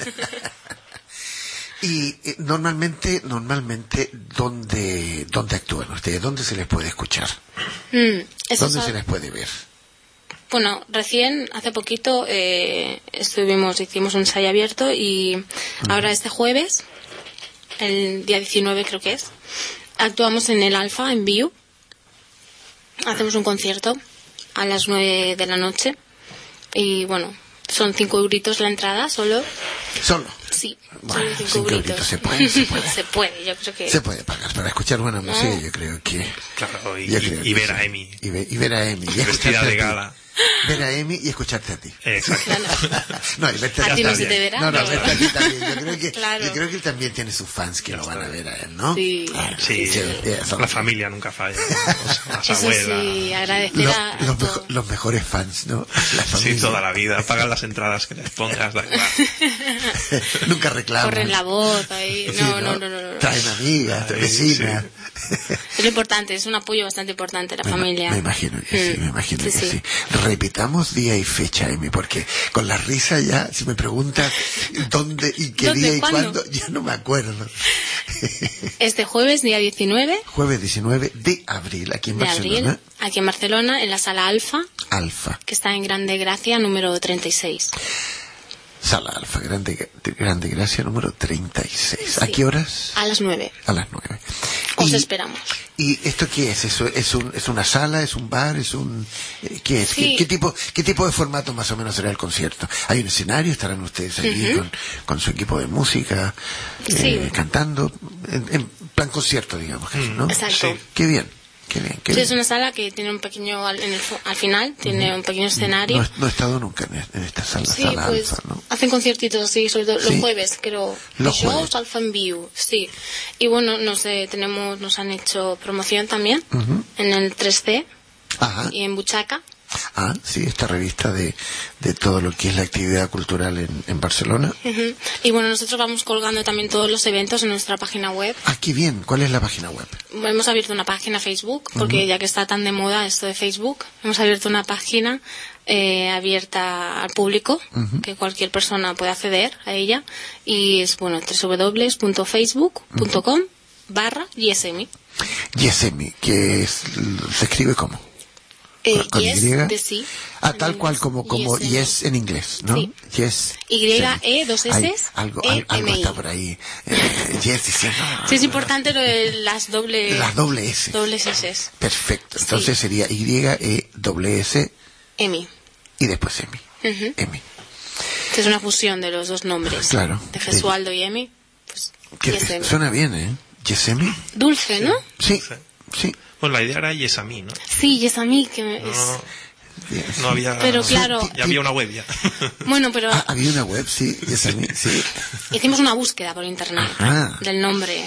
Y eh, normalmente, normalmente, ¿dónde, dónde actúan ustedes? ¿Dónde se les puede escuchar? Mm, eso ¿Dónde es... se les puede ver? Bueno, recién, hace poquito, eh, estuvimos, hicimos un ensayo abierto y uh-huh. ahora este jueves, el día diecinueve creo que es, actuamos en el Alfa, en Viu. Hacemos un concierto a las nueve de la noche y bueno, son cinco euritos la entrada solo. ¿Solo? Sí, bueno, son cinco, cinco euritos. euritos. Se puede, se puede. se puede, yo creo que... Se puede pagar para escuchar buena música, Ah. yo creo que... Claro, y, yo y, creo y que ver sí. a Emi. Y, ve, y ver a Emi. Y vestida de a gala. Ver a Emi y escucharte a ti. Exacto. Claro. No, y verte A ti no se bien. te verá. No, no, pero- verte a ti también. Yo creo que, Claro. yo creo que él también tiene sus fans que Ya lo está van a bien. ver a él, ¿no? Sí. Ah, Sí, eso. la familia nunca falla. ¿No? Las Eso abuelas. sí, agradecer Los, a, a los, todo. mejo- los mejores fans, ¿no? La familia. Sí, toda la vida. Pagan las entradas que les pongas, da igual. Nunca reclaman. Corren la voz ahí. Sí, No, no, no, no, no. Traen amigas, Ay, vecinas. Es lo importante, es un apoyo bastante importante la Me, familia. me imagino que sí, Mm, me imagino sí, que sí. sí. Repitamos día y fecha, Emi, porque con la risa ya, si me preguntas dónde y qué ¿Dónde? día y ¿Cuándo? cuándo, ya no me acuerdo. Este jueves, día diecinueve Jueves diecinueve de abril, aquí en de Barcelona. abril, aquí en Barcelona, en la sala Alfa, Alfa. que está en Grande Gracia, número treinta y seis. Sala Alfa, Grande, Grande Gracia número treinta y seis. ¿A Sí. qué horas? A las nueve. A las nueve. Os Y- esperamos. ¿Y esto qué es? ¿Eso es, un, ¿Es una sala? ¿Es un bar? ¿Es un eh, ¿Qué es? Sí. ¿Qué, qué tipo, ¿Qué tipo de formato más o menos será el concierto? ¿Hay un escenario? ¿Estarán ustedes allí Ujú. con, con su equipo de música eh, Sí. cantando? En, en plan concierto, digamos, casi, ¿no? Exacto. Sí. Qué bien, qué bien, qué Sí, bien. es una sala que tiene un pequeño, al, en el fo- al final, tiene un pequeño escenario. No, he- no he estado nunca en, en esta sala, Sí, sala pues Alfa, ¿no? hacen conciertitos así, sobre todo Sí. los jueves, creo. Los Shows jueves. Alpha en View, sí. Y bueno, no sé, tenemos, nos han hecho promoción también Ujú. en el tres C Ajá. y en Buchaca. Ah, sí, esta revista de, de todo lo que es la actividad cultural en, en Barcelona. Ujú. Y bueno, nosotros vamos colgando también todos los eventos en nuestra página web. Ah, qué bien. ¿Cuál es la página web? Hemos abierto una página Facebook, porque ya que está tan de moda esto de Facebook, hemos abierto una página eh, abierta al público, que cualquier persona puede acceder a ella, y es, bueno, doble u doble u doble u punto facebook punto com barra Yesemi. Yesemi, que es, se escribe como. Eh, ¿Con- con yes, Y? de sí. Ah, tal cual como, como Yesemi. yes en inglés, ¿no? Sí. Yes. Y, Semi. E, dos Ay, S's, algo, E, al- algo M, I. está por ahí. Eh, yes diciendo. Sí, es importante lo de las doble... Las doble S. Dobles S. Perfecto. Entonces sería Y, E, doble S Emi. y después Emi. Ujú. Emi. Que es una fusión de los dos nombres. Claro. De Gesualdo y Emi. Pues, Que Yesemi. suena bien, ¿eh? Yesemi. Dulce, ¿no? Sí, sí. Pues la idea era Yesami, ¿no? Sí, Yesami, que es... No, no había... Pero claro, Ya había una web ya. bueno, pero Ah, había una web, sí, Yesemi, sí. hicimos una búsqueda por internet Ajá. del nombre.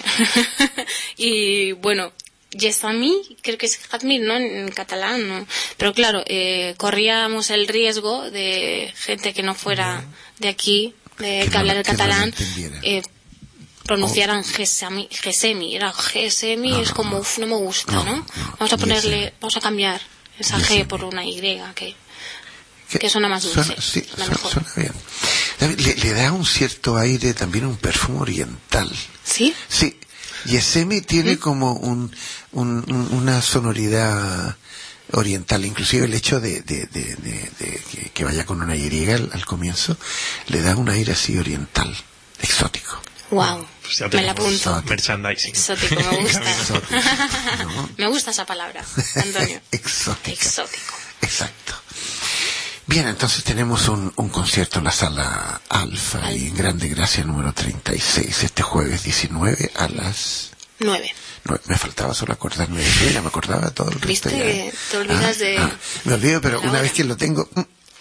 Y bueno, Yesami, creo que es Jadmir, ¿no? En catalán, ¿no? Pero claro, eh, corríamos el riesgo de gente que no fuera de aquí, de Que que, no- hablar el que no lo catalán, entendiera. eh, pronunciaran Gesami, Gesemi, era Gesemi, No, es no, como, no. uf, no me gusta, No, ¿no? no, Vamos a ponerle, Yesemi. vamos a cambiar esa Yesemi. G por una Y, que, que suena más dulce, Suena, sí, la suena, mejor. suena bien. David, Le, le da un cierto aire, también un perfume oriental. ¿Sí? Sí, Yesemi tiene como un, un- un- una sonoridad oriental, inclusive el hecho de, de, de, de- de que, que vaya con una Y al, al comienzo, le da un aire así oriental, exótico. Wow, Pues ya me la tenemos apunto. merchandising. Exótico, me gusta. Exótico, ¿no? Me gusta esa palabra, Antonio. Exótico. Exótico. Exacto. Bien, entonces tenemos un, un concierto en la sala Alfa y en Grande Gracia número treinta y seis, este jueves diecinueve a las... Nueve. No, me faltaba solo acordarme de eso, ya me acordaba todo el resto. ¿Viste ya. que te olvidas de- Me olvido, pero de la una hora? vez que lo tengo, mm,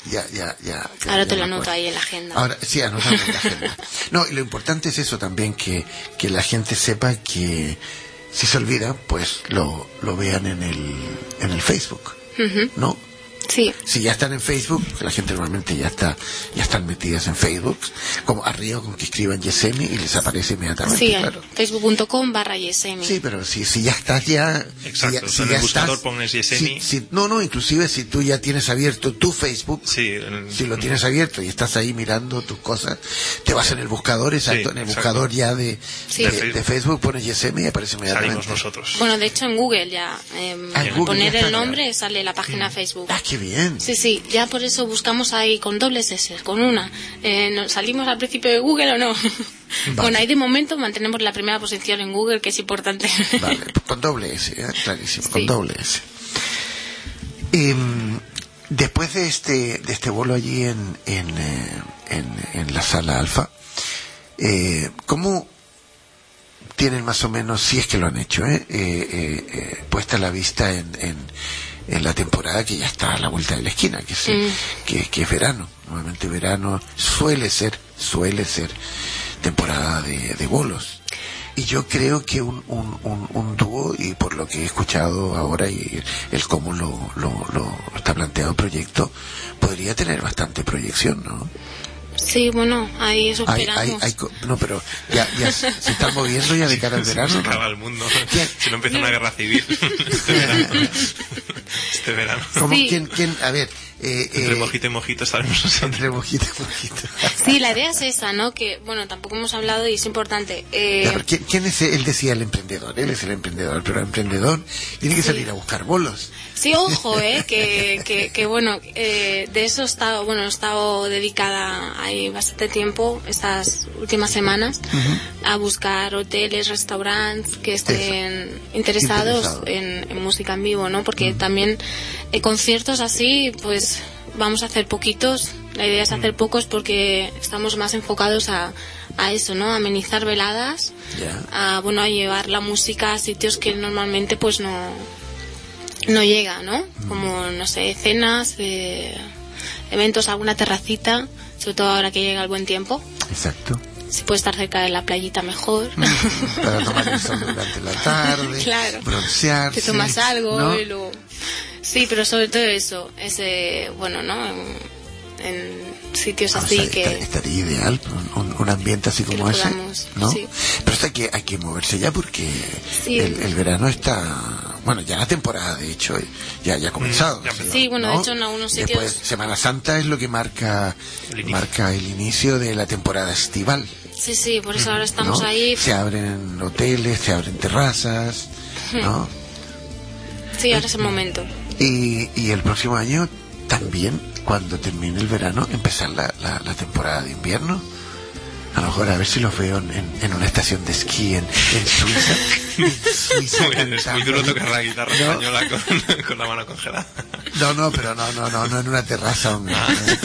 ya, ya, ya. Ahora ya te lo me anoto acuerdo. ahí en la agenda. Ahora, sí, anotamos en la agenda. No, y lo importante es eso también, que, que la gente sepa que si se olvida, pues lo, lo vean en el, en el Facebook, Ujú. ¿no? Sí. Si ya están en Facebook, la gente normalmente ya está, ya están metidas en Facebook, como arriba con que escriban Yesemi y les aparece inmediatamente, Sí, claro. facebook punto com barra Yesemi. Sí, pero si, si ya estás ya... Exacto, si ya, en si el ya buscador estás- pones Yesemi. si- si- no, no, inclusive si tú ya tienes abierto tu Facebook, Sí, el- si lo tienes abierto y estás ahí mirando tus cosas, te vas en el buscador, exacto, Sí, en el exacto. buscador ya de, Sí. de, De Facebook. de Facebook pones Yesemi y aparece inmediatamente. salimos nosotros. Bueno, de hecho en Google ya, eh, Ah, en al Google poner ya está, el ya. nombre sale la página Facebook. Ah, qué bien. Sí, sí, ya por eso buscamos ahí con dobles S, con una. Eh, ¿nos ¿Salimos al principio de Google o no? Bueno, ahí de momento mantenemos la primera posición en Google, que es importante. Vale, pues con doble S, ¿eh? Clarísimo, con Sí. doble S. Em, después de este de este bolo allí en en, eh, en, en la sala Alfa, eh, ¿cómo tienen más o menos, si es que lo han hecho, eh, eh, eh, eh, puesta la vista en, en, en la temporada que ya está a la vuelta de la esquina, que es, Mm. que, que es verano? Normalmente verano suele ser, suele ser temporada de, de bolos. Y yo creo que un, un, un, un dúo, y por lo que he escuchado ahora y el cómo lo, lo, lo está planteado el proyecto, podría tener bastante proyección, ¿no? Sí, bueno, ahí eso Hay, esperamos. hay, hay, co- no, pero ya, ya se se están moviendo ya de cara al Se verano, acaba ¿no? el mundo. ¿Quién? Si no empieza una guerra civil este verano. Este verano. ¿Cómo, Sí. quién, quién? A ver, eh, Entre eh, mojito y mojito estaremos nosotros. entre mojito y mojito. Sí, la idea es esa, ¿no? Que, bueno, tampoco hemos hablado y es importante. Eh, Ya, pero ¿quién, quién es? Él decía el emprendedor, él es el emprendedor, pero el emprendedor tiene que Sí. salir a buscar bolos. Sí, ojo, eh, que, que, que bueno, eh, de eso he estado, bueno, he estado dedicada ahí bastante tiempo, estas últimas semanas, a buscar hoteles, restaurantes que estén interesados Interesado. en, en música en vivo, ¿no? Porque también eh, conciertos así, pues vamos a hacer poquitos. La idea es hacer pocos porque estamos más enfocados a, a eso, ¿no? A amenizar veladas, Ya. a, bueno, a llevar la música a sitios que normalmente pues no no llega, ¿no? Como, no sé, cenas, eh, eventos, alguna terracita, sobre todo ahora que llega el buen tiempo. Exacto. Si puede estar cerca de la playita, mejor. Para tomar el sol durante la tarde, Claro. broncearse. Te tomas algo ¿no? y luego... Sí, pero sobre todo eso, ese, bueno, ¿no? En, en sitios Ah, así o sea, que... esta- estaría ideal un, un- un ambiente así que como lo ese, podamos, ¿no? sí. Pero esto hay que, hay que moverse ya porque Sí. el, el verano está, bueno, ya la temporada de hecho ya, ya ha comenzado. ya ¿sí? empezó. Sí, bueno, de ¿no? hecho en algunos sitios- Después, Semana Santa es lo que marca, El inicio. marca el inicio de la temporada estival. Sí, sí, por eso ahora estamos ¿no? ahí. Se abren hoteles, se abren terrazas, ¿no? Sí, ahora es el momento. Y, y el próximo año también, cuando termine el verano, empezar la, la, la temporada de invierno. A lo mejor a ver si los veo en, en- en una estación de esquí en, en Suiza. En Suiza Muy- es muy cantando duro ahí. tocar la guitarra No. española con, con la mano congelada. No, no, pero no, no, no, no en una terraza. hombre.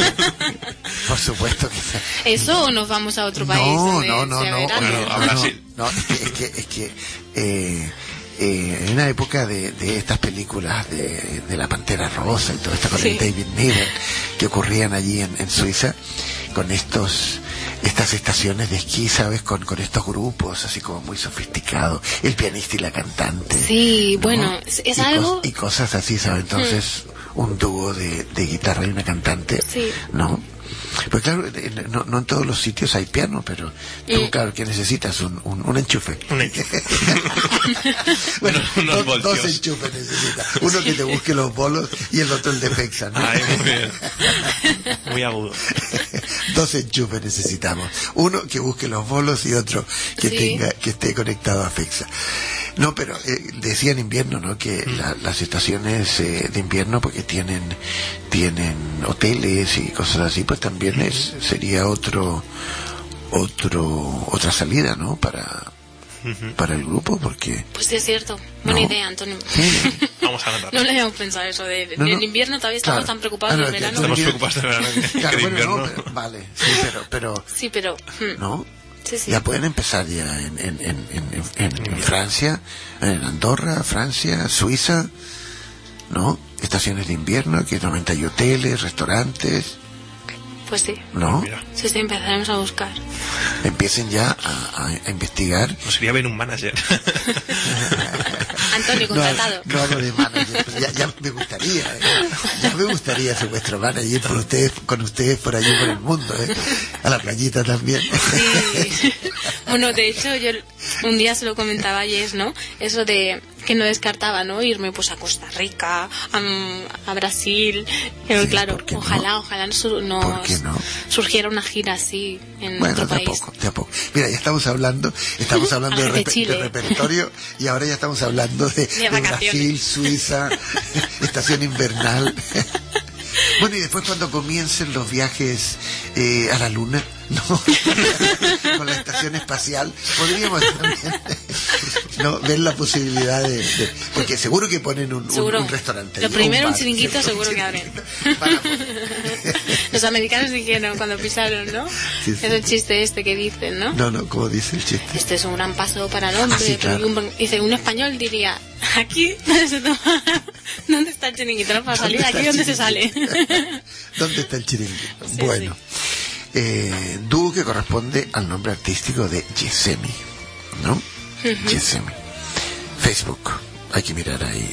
Por supuesto que ¿Eso o nos vamos a otro país? No, donde no, no, sea no, verano? oye, Bueno, a no, no, Brasil. no, es que, es que, es que eh, eh, en una época de, de estas películas de, de la Pantera Rosa y todo esto con Sí. el David Niven que ocurrían allí en, en Suiza, con estos estas estaciones de esquí, ¿sabes? Con, con estos grupos así como muy sofisticados, el pianista y la cantante. Sí, ¿no? bueno, es, es y algo... cos- y cosas así, ¿sabes? Entonces, un dúo de, de guitarra y una cantante, Sí. ¿no? Pues claro, en- no, no en todos los sitios hay piano, pero tú, Mm. claro, que necesitas un, un, un enchufe. Un enchufe. Bueno, Unos dos, voltios. dos enchufes necesitas. Uno que te busque los bolos y el otro el de Fexa, ¿no? Ay, muy bien. Muy agudo. Dos enchufes necesitamos. Uno que busque los bolos y otro que Sí. tenga que esté conectado a Fexa. No, pero eh, decía en invierno, ¿no? Que la- las estaciones eh, de invierno, porque tienen tienen hoteles y cosas así, pues también es sería otro otro otra salida, ¿no? Para para el grupo, porque Pues sí, es cierto. Buena No. idea, Antonio. sí, Vamos a anotar. No le habíamos pensado eso. De, No, no. del invierno todavía estamos Claro. tan preocupados Ah, no, del que verano. tú- Estamos preocupados de verano que, que claro, de bueno, invierno. no, pero- vale, sí, pero pero Sí, pero... hmm, no. Sí, sí. Ya pueden empezar ya en, en, en, en, en- en Francia, en Andorra, Francia, Suiza, ¿no? Estaciones de invierno, que normalmente hay hoteles, restaurantes. Pues sí. ¿No? Sí, sí, empezaremos a buscar. Empiecen ya a, a investigar. Nos iría bien un manager. Antonio, contratado. No, no hablo de manager, pero ya, ya me gustaría, ¿eh? Ya me gustaría ser vuestro manager por ustedes, con ustedes por allí por el mundo, ¿eh? A la playita también. Sí. Bueno, de hecho, yo un día se lo comentaba a Jess, ¿no? Eso de que no descartaba, ¿no? Irme pues a Costa Rica, a, a Brasil. Pero Sí, claro, ¿por qué no? ojalá, ojalá nos, nos ¿Por qué no? surgiera una gira así en Bueno, otro de a país. poco, de a poco. Mira, ya estamos hablando, estamos hablando de, Hablas de reper- Chile. de repertorio y ahora ya estamos hablando de, de vacaciones. Brasil, Suiza, estación invernal. Bueno, y después cuando comiencen los viajes eh, a la luna, ¿no? Con la estación espacial, podríamos también ¿no? ver la posibilidad de, de- porque seguro que ponen un, un, Seguro. un restaurante. Lo allí, primero, un un bar, chiringuito, ¿cierto? seguro que abren. Para- Los americanos dijeron cuando pisaron, ¿no? Sí, sí. Es el chiste este que dicen, ¿no? No, no, como dice el chiste. Este es un gran paso para el hombre. Ah, sí, pero claro. un, dice, un español diría, aquí, ¿dónde se toma? ¿Dónde está el chiringuito? No para salir, ¿Dónde está aquí el dónde se sale. chiringuito? ¿Dónde está el chiringuito? Sí, Bueno, eh, dúo que corresponde al nombre artístico de Yesemi, ¿no? Yesemi. Facebook, hay que mirar ahí.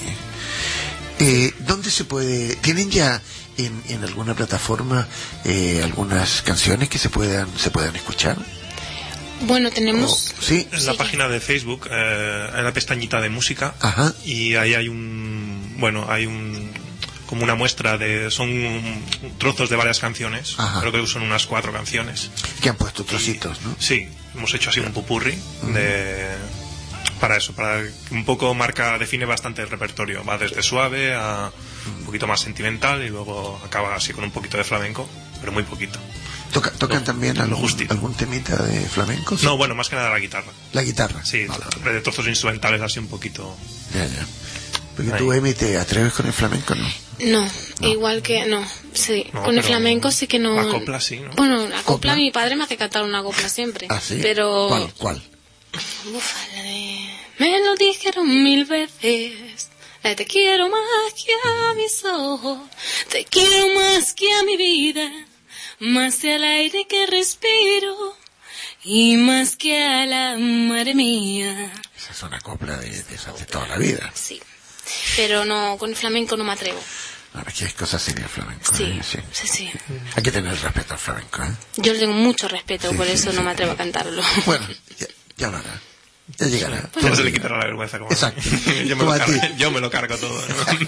Eh, ¿Dónde se puede? ¿Tienen ya en, en alguna plataforma eh, algunas canciones que se puedan se puedan escuchar? Bueno, O- tenemos... sí. En la Sí. página de Facebook, eh, en la pestañita de música, Ajá. y ahí hay un, bueno, hay un, como una muestra de, son trozos de varias canciones, Ajá. creo que son unas cuatro canciones. Que han puesto trocitos, ¿no? Sí, hemos hecho así un pupurri de, para eso, para que un poco marca, define bastante el repertorio, va desde suave a un poquito más sentimental y luego acaba así con un poquito de flamenco, pero muy poquito. Toca- ¿Tocan Lo- también lo algún, justito. algún temita de flamenco? No, bueno, más que nada la guitarra. La guitarra. Sí, Vale, vale. de trozos instrumentales así un poquito. Ya, ya. Porque Ahí. tú, Emi, ¿te atreves con el flamenco, no? No, igual que... No, sí. No, Con el pero flamenco sí que no... la copla sí, ¿no? Bueno, la copla, ¿Copla? mi padre me hace cantar una copla siempre. ¿Ah, sí? Pero... ¿Cuál? ¿Cuál? Uf, la de... Me lo dijeron mil veces. La de te quiero más que a mis ojos. Te quiero más que a mi vida. Más que al aire que respiro. Y más que a la madre mía. Esa es una copla de, de, esas de toda la vida. Sí. Pero no, con el flamenco no me atrevo. No, aquí hay cosas serias el flamenco. Sí, ¿eh? Sí. sí, sí. Hay que tener respeto al flamenco, ¿eh? Yo le tengo mucho respeto, Sí, por sí, eso sí. no me atrevo a cantarlo. Bueno, ya, ya lo hará. Ya llegará. Ya Todo se le llegará. quitará la vergüenza. Como Exacto. yo, me Como lo a ti. cargo, yo me lo cargo todo.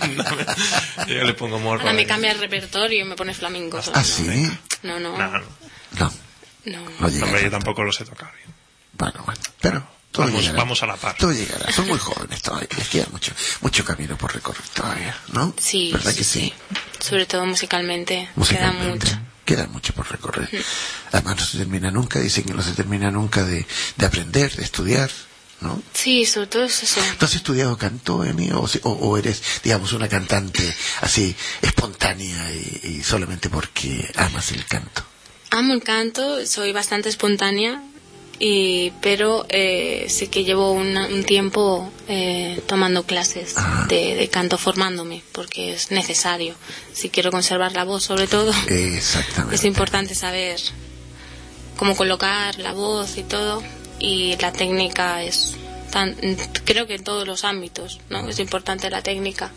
¿no? Yo le pongo morro. Ahora me ahí. cambia el repertorio y me pone flamenco. ¿Ah, sí? No, no. No, no. No, No. no llega. Hombre, yo tanto. tampoco lo sé tocar bien. Bueno, bueno. Pero todo Vamos, llegará. vamos a la par. Todo llegará. Son muy jóvenes todavía. Les queda mucho, mucho camino por recorrer todavía, ¿no? Sí, ¿Verdad sí, que sí? sí. Sobre todo musicalmente. Musicalmente. Queda mucho. Queda mucho por recorrer. Además no se termina nunca, dicen que no se termina nunca de, de aprender, de estudiar, ¿no? Sí, sobre todo es eso. ¿Tú has estudiado canto, Emi, o, si- o- o eres, digamos, una cantante así espontánea y, y solamente porque amas el canto? Amo el canto, soy bastante espontánea, y, pero eh, sí que llevo una- un tiempo eh, tomando clases Ah. de, de canto, formándome, porque es necesario. Si quiero conservar la voz, sobre todo, Exactamente. es importante saber cómo colocar la voz y todo, y la técnica es tan, creo que en todos los ámbitos, ¿no? Es importante la técnica.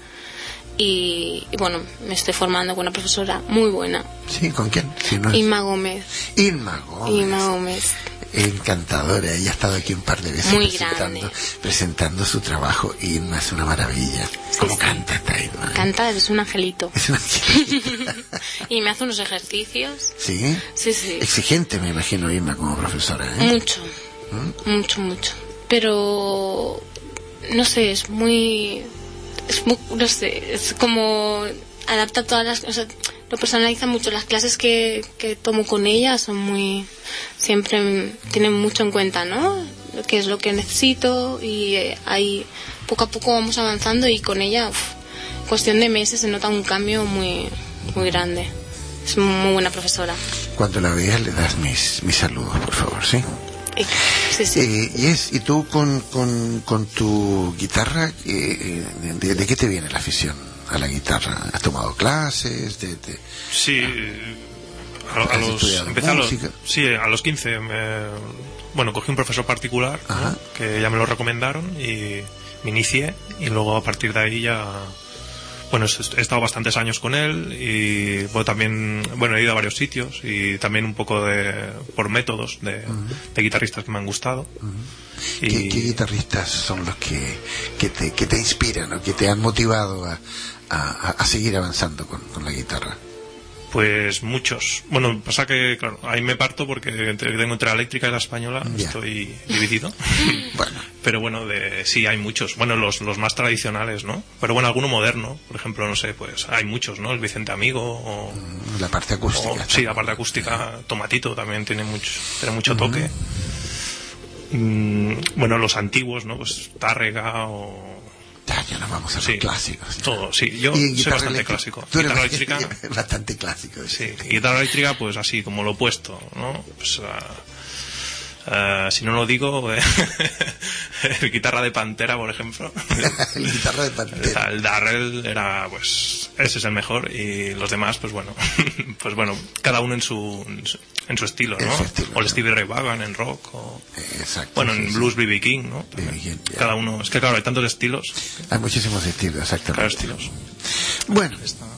Y, y bueno, me estoy formando con una profesora muy buena, ¿Sí? ¿Con quién? Si no es- Inma Gómez. Inma Gómez. Inma Gómez. Encantadora, ella ha estado aquí un par de veces Muy presentando, grande. presentando su trabajo. Inma es una maravilla. ¿Cómo sí. canta esta Inma? eh? Canta, es un angelito. Es una Y me hace unos ejercicios. ¿Sí? Sí, sí. Exigente, me imagino, Inma, como profesora, ¿eh? Mucho. Mucho, mucho. Pero, no sé, es muy... Es muy, no sé, es como... Adapta todas las... O sea, lo personaliza mucho. Las clases que, que tomo con ella son muy... Siempre tienen mucho en cuenta, ¿no? Qué es lo que necesito, y eh, ahí poco a poco vamos avanzando, y con ella, uf, cuestión de meses, se nota un cambio muy, muy grande. Es muy buena profesora. Cuando la veas le das mis, mis saludos, por favor, ¿sí? Y- sí, sí. Eh, Yes, ¿y tú con, con, con tu guitarra, eh, eh, de, de qué te viene la afición a la guitarra? ¿Has tomado clases? De, de... Sí, a, a los, empecé a los, sí, a los quince. Me, bueno, cogí un profesor particular, ¿no? Que ya me lo recomendaron y me inicié. Y luego a partir de ahí ya... Bueno, he estado bastantes años con él y bueno, también, bueno, he ido a varios sitios y también un poco de por métodos de, uh-huh. de guitarristas que me han gustado. Uh-huh. y... ¿Qué, ¿Qué guitarristas son los que, que, te, que te inspiran o que te han motivado a, a, a seguir avanzando con, con la guitarra? Pues muchos. Bueno, pasa que, claro, ahí me parto porque tengo entre la eléctrica y la española, yeah. estoy dividido. Bueno. Pero bueno, de, sí, hay muchos. Bueno, los, los más tradicionales, ¿no? Pero bueno, alguno moderno, por ejemplo, no sé, pues hay muchos, ¿no? El Vicente Amigo o... La parte acústica. O, sí, la parte acústica. Tomatito también tiene mucho, tiene mucho toque. Uh-huh. Mm, bueno, los antiguos, ¿no? Pues Tárrega o... Ya, ya nos vamos a los sí, clásicos. ¿No? Todo, sí. Yo soy bastante clásico. Tú eres guitarra eléctrica. Bastante clásico. Sí, sí. Guitarra eléctrica, pues así, como lo opuesto, ¿no? Pues... Uh, Uh, si no lo digo, eh, guitarra de Pantera, por ejemplo. Guitarra de Pantera. El Darrell era, pues, ese es el mejor y los demás, pues bueno, pues bueno, cada uno en su en su estilo, ¿no? Estilo, o el ¿no? Stevie Ray Vaughan en rock, o exacto, bueno, en sí, blues sí. B B King, ¿no? B B King, cada uno, es que claro, hay tantos estilos. Hay muchísimos estilos, exactamente. Claro, estilos. Bueno,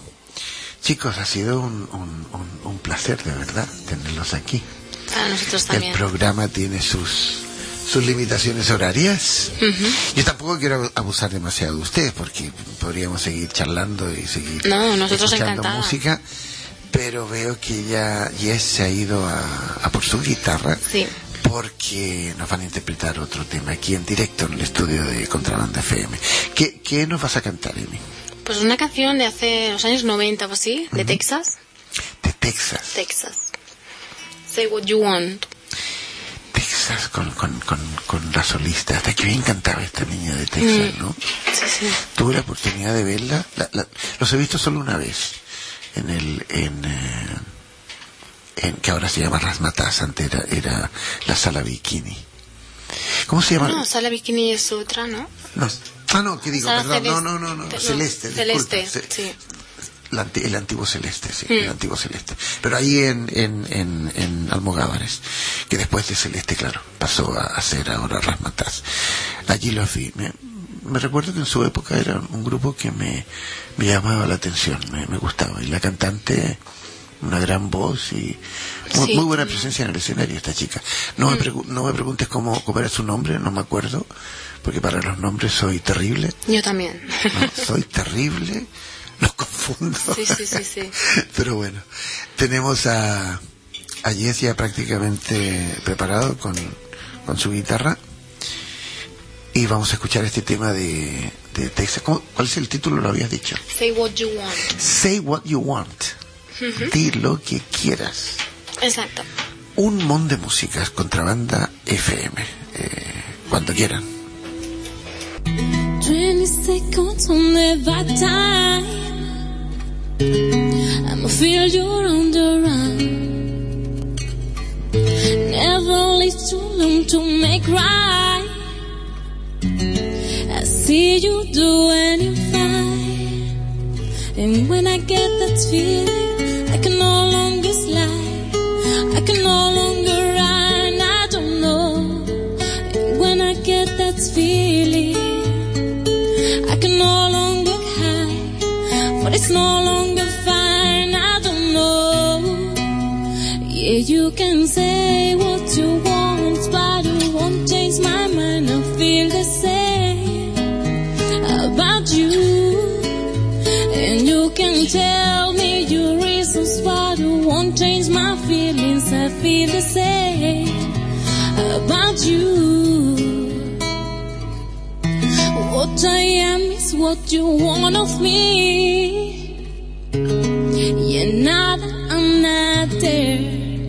chicos, ha sido un, un, un, un placer, de verdad, tenerlos aquí. A nosotros también. El programa tiene sus sus limitaciones horarias. Uh-huh. Yo tampoco quiero abusar demasiado de ustedes porque podríamos seguir charlando y seguir no, nosotros escuchando encantada. música, pero veo que ya Jess se ha ido a, a por su guitarra. Sí. Porque nos van a interpretar otro tema aquí en directo en el estudio de Contrabanda F M. ¿Qué, qué nos vas a cantar, Emi? Pues una canción de hace los años noventa, pues sí, de uh-huh. Texas. De Texas. Texas. Say What You Want. Texas con, con, con, con la solista. Hasta que me encantaba esta niña de Texas, mm. ¿no? Sí, sí. Tuve la oportunidad de verla. La, la, los he visto solo una vez. En el... En, eh, en que ahora se llama Razzmatazz. Antes era, era la Sala Bikini. ¿Cómo se llama? No, Sala Bikini es otra, ¿no? No. Ah, no, ¿qué digo? Sala Perdón. Celeste. No, no, no, no. no Celeste. Celeste, disculpa. sí. La, el antiguo Celeste, sí, mm. el antiguo Celeste. Pero ahí en, en, en, en Almogávares, que después de Celeste, claro, pasó a, a ser ahora Razzmatazz. Allí lo vi. Me, me recuerdo que en su época era un grupo que me, me llamaba la atención, me, me gustaba. Y la cantante, una gran voz y muy, sí. muy buena presencia en el escenario, esta chica. No, mm. me, pregu- no me preguntes cómo, cómo era su nombre, no me acuerdo, porque para los nombres soy terrible. Yo también. No, soy terrible. Los confundo. Sí, sí, sí, sí. Pero bueno, tenemos a, a Jess ya prácticamente preparado con, con su guitarra y vamos a escuchar este tema de, de Texas. ¿Cómo, ¿Cuál es el título? ¿Lo habías dicho? Say What You Want. Say What You Want. Uh-huh. Di lo que quieras. Exacto. Un mon de músicas, Contrabanda F M. Eh, cuando quieran. twenty seconds on never time. I'ma feel you're on the run. Never leave too long to make right. I see you doing it fine. And when I get that feeling, I can no longer slide. I can no longer run. I don't know. And when I get that feeling, I can no longer hide, but it's no longer fine, I don't know. Yeah, you can say what you want, but it won't change my mind. I feel the same about you. And you can tell me your reasons, but it won't change my feelings. I feel the same about you. What I am is what you want of me. You're not, I'm not there.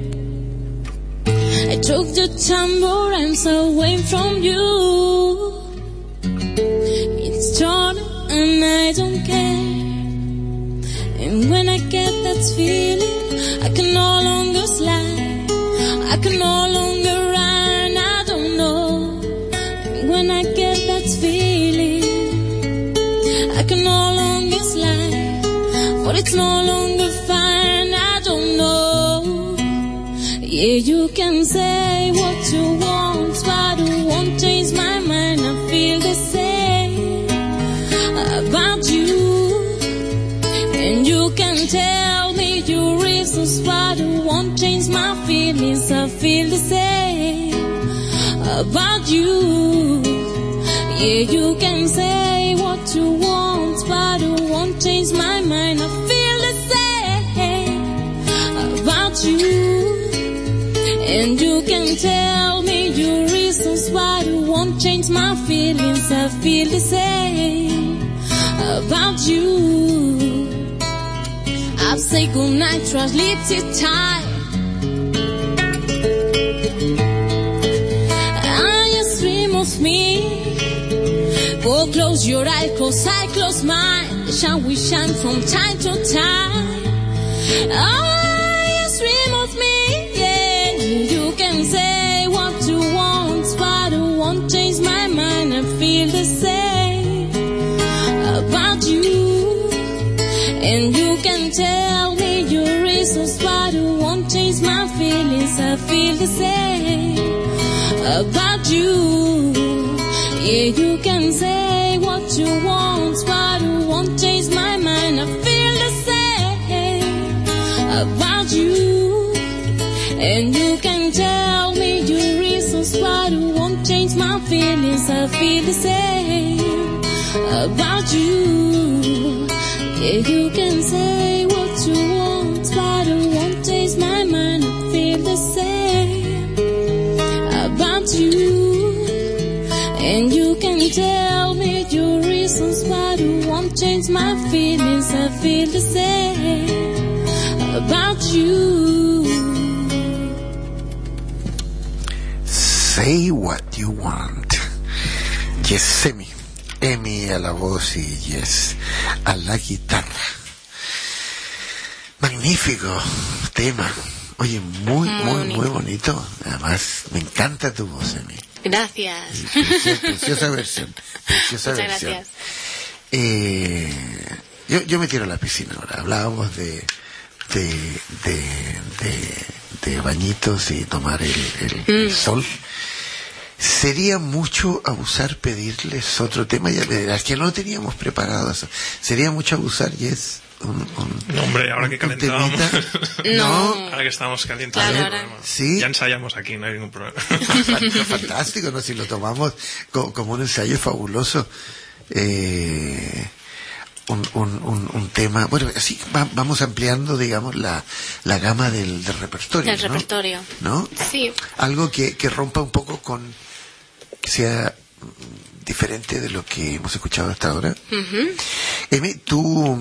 I took the tambourines away from you. It's torn and I don't care. And when I get that feeling, I can no longer slide. I can no longer run, I don't know. And when I get that feeling, I can no longer slide. but it's no longer fine. I don't know. Yeah, you can say what you want, but it won't change my mind. I feel the same about you, and you can tell me your reasons, but it won't change my feelings. I feel the same about you. Yeah, you can say what you want, but it won't change my mind. I feel the same about you, and you can tell me your reasons, but it won't change my feelings. I feel the same about you. I've said goodnight, trust lips it tight. I just dream of me. Oh, close your eyes, close I close mine. Shall we shine from time to time? Oh, just dream of me, yeah. You can say what you want, but it won't change my mind. I feel the same about you, and you can tell me your reasons, but it won't change my feelings. I feel the same about you. Yeah, you can say what you want, but it won't change my mind. I feel the same about you, and you can tell me your reasons, but it won't change my feelings. I feel the same about you. Yeah, you can say what you want, but it won't change my mind. I feel the same about you, and you can tell me your reasons, but it won't change my feelings. I feel the same about you. Say what you want. Yes, Emi. Emi a la voz y Yes a la guitarra. Magnífico tema. Oye, muy, muy, muy bonito. muy bonito. Además, me encanta tu voz, Emi. Gracias. Preciosa, preciosa versión. Preciosa Muchas versión. gracias. Eh, yo, yo me tiro a la piscina ahora. Hablábamos de, de, de, de, de bañitos y tomar el, el, mm. el sol. Sería mucho abusar pedirles otro tema, ya verás que no lo teníamos preparado eso. Sería mucho abusar, Yes. Un, un, no, hombre, ahora que calentábamos. No. Ahora que estamos calentando. Claro, ahora. ¿Sí? Ya ensayamos aquí, no hay ningún problema. Fantástico, ¿no? Si lo tomamos como, como un ensayo fabuloso. Eh, un, un, un, un tema. Bueno, así va, vamos ampliando, digamos, la, la gama del, del repertorio. Del ¿no? repertorio. ¿No? Sí. Algo que, que rompa un poco con. Que sea diferente de lo que hemos escuchado hasta ahora. Uh-huh. Emi, tú.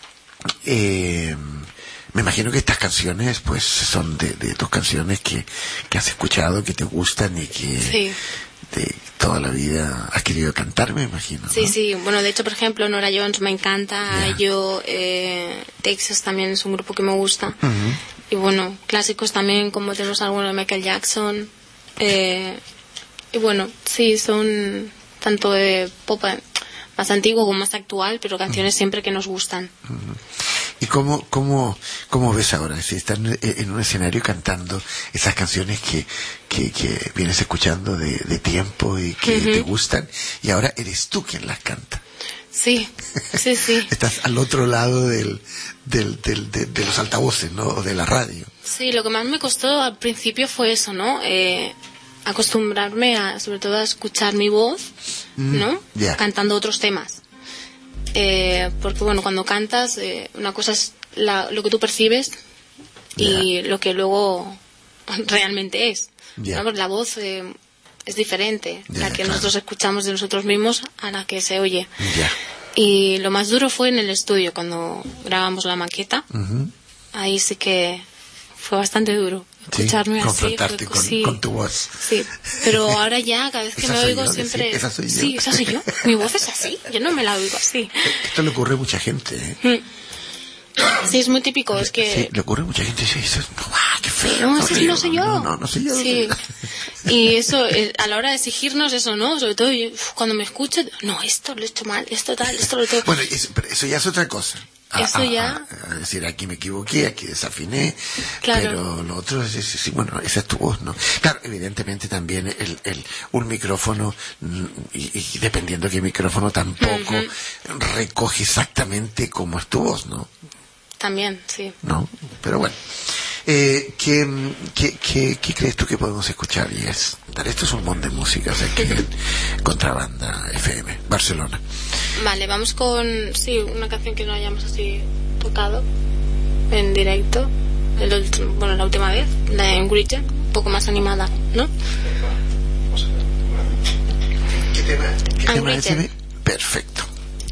Eh, me imagino que estas canciones pues son de, de tus canciones que, que has escuchado, que te gustan y que sí. de toda la vida has querido cantar, me imagino, ¿no? Sí, sí. Bueno, de hecho, por ejemplo, Nora Jones me encanta. Yeah. Yo, eh, Texas también es un grupo que me gusta. Uh-huh. Y bueno, clásicos también, como tenemos algunos de Michael Jackson. Eh, y bueno, sí, son tanto de pop más antiguo como más actual, pero canciones uh-huh. siempre que nos gustan. Uh-huh. ¿Y cómo, cómo, cómo ves ahora? Si estás en un escenario cantando esas canciones que, que, que vienes escuchando de, de tiempo y que uh-huh. te gustan, y ahora eres tú quien las canta. Sí, sí, sí. Estás al otro lado del, del, del, de, de los altavoces, ¿no? O de la radio. Sí, lo que más me costó al principio fue eso, ¿no? Eh, acostumbrarme a, sobre todo a escuchar mi voz, ¿no? Mm, yeah. Cantando otros temas. Eh, porque bueno, cuando cantas, eh, una cosa es la, lo que tú percibes y yeah. lo que luego realmente es. Yeah. ¿no? Porque la voz eh, es diferente, yeah, la que claro. nosotros escuchamos de nosotros mismos a la que se oye. Yeah. Y lo más duro fue en el estudio, cuando grabamos la maqueta. Uh-huh. Ahí sí que fue bastante duro escucharme sí, así. confrontarte fue, con, sí, con tu voz. Sí, pero ahora ya, cada vez que esa me oigo yo, siempre... Sí, esa soy yo. Sí, esa soy yo. Mi voz es así, yo no me la oigo así. Esto le ocurre a mucha gente, ¿eh? Sí, es muy típico, es que... Sí, le ocurre a mucha gente, sí, eso es... ¡Ah, qué feo! No, eso no soy yo. No, no, no soy yo. Sí. Y eso, eh, a la hora de exigirnos eso, ¿no? Sobre todo yo, uf, cuando me escucho, no, esto lo he hecho mal, esto tal, esto lo tengo... Bueno, eso, pero eso ya es otra cosa. a, Eso ya... a, a decir, aquí me equivoqué, aquí desafiné, claro. Pero lo otro es, es, es, bueno, esa es tu voz, ¿no? Claro, evidentemente también el, el, un micrófono, y, y dependiendo de qué micrófono, tampoco uh-huh. recoge exactamente cómo es tu voz, ¿no? También, sí. ¿No? Pero bueno. Eh, ¿qué, qué, qué, ¿Qué crees tú que podemos escuchar? Y es, esto es un montón de música, o sea, que Contrabanda F M, Barcelona. Vale, vamos con, sí, una canción que no hayamos así tocado en directo, el último, bueno, la última vez, la de Engritten, un poco más animada, ¿no? ¿Qué tema, qué tema es ese? Perfecto.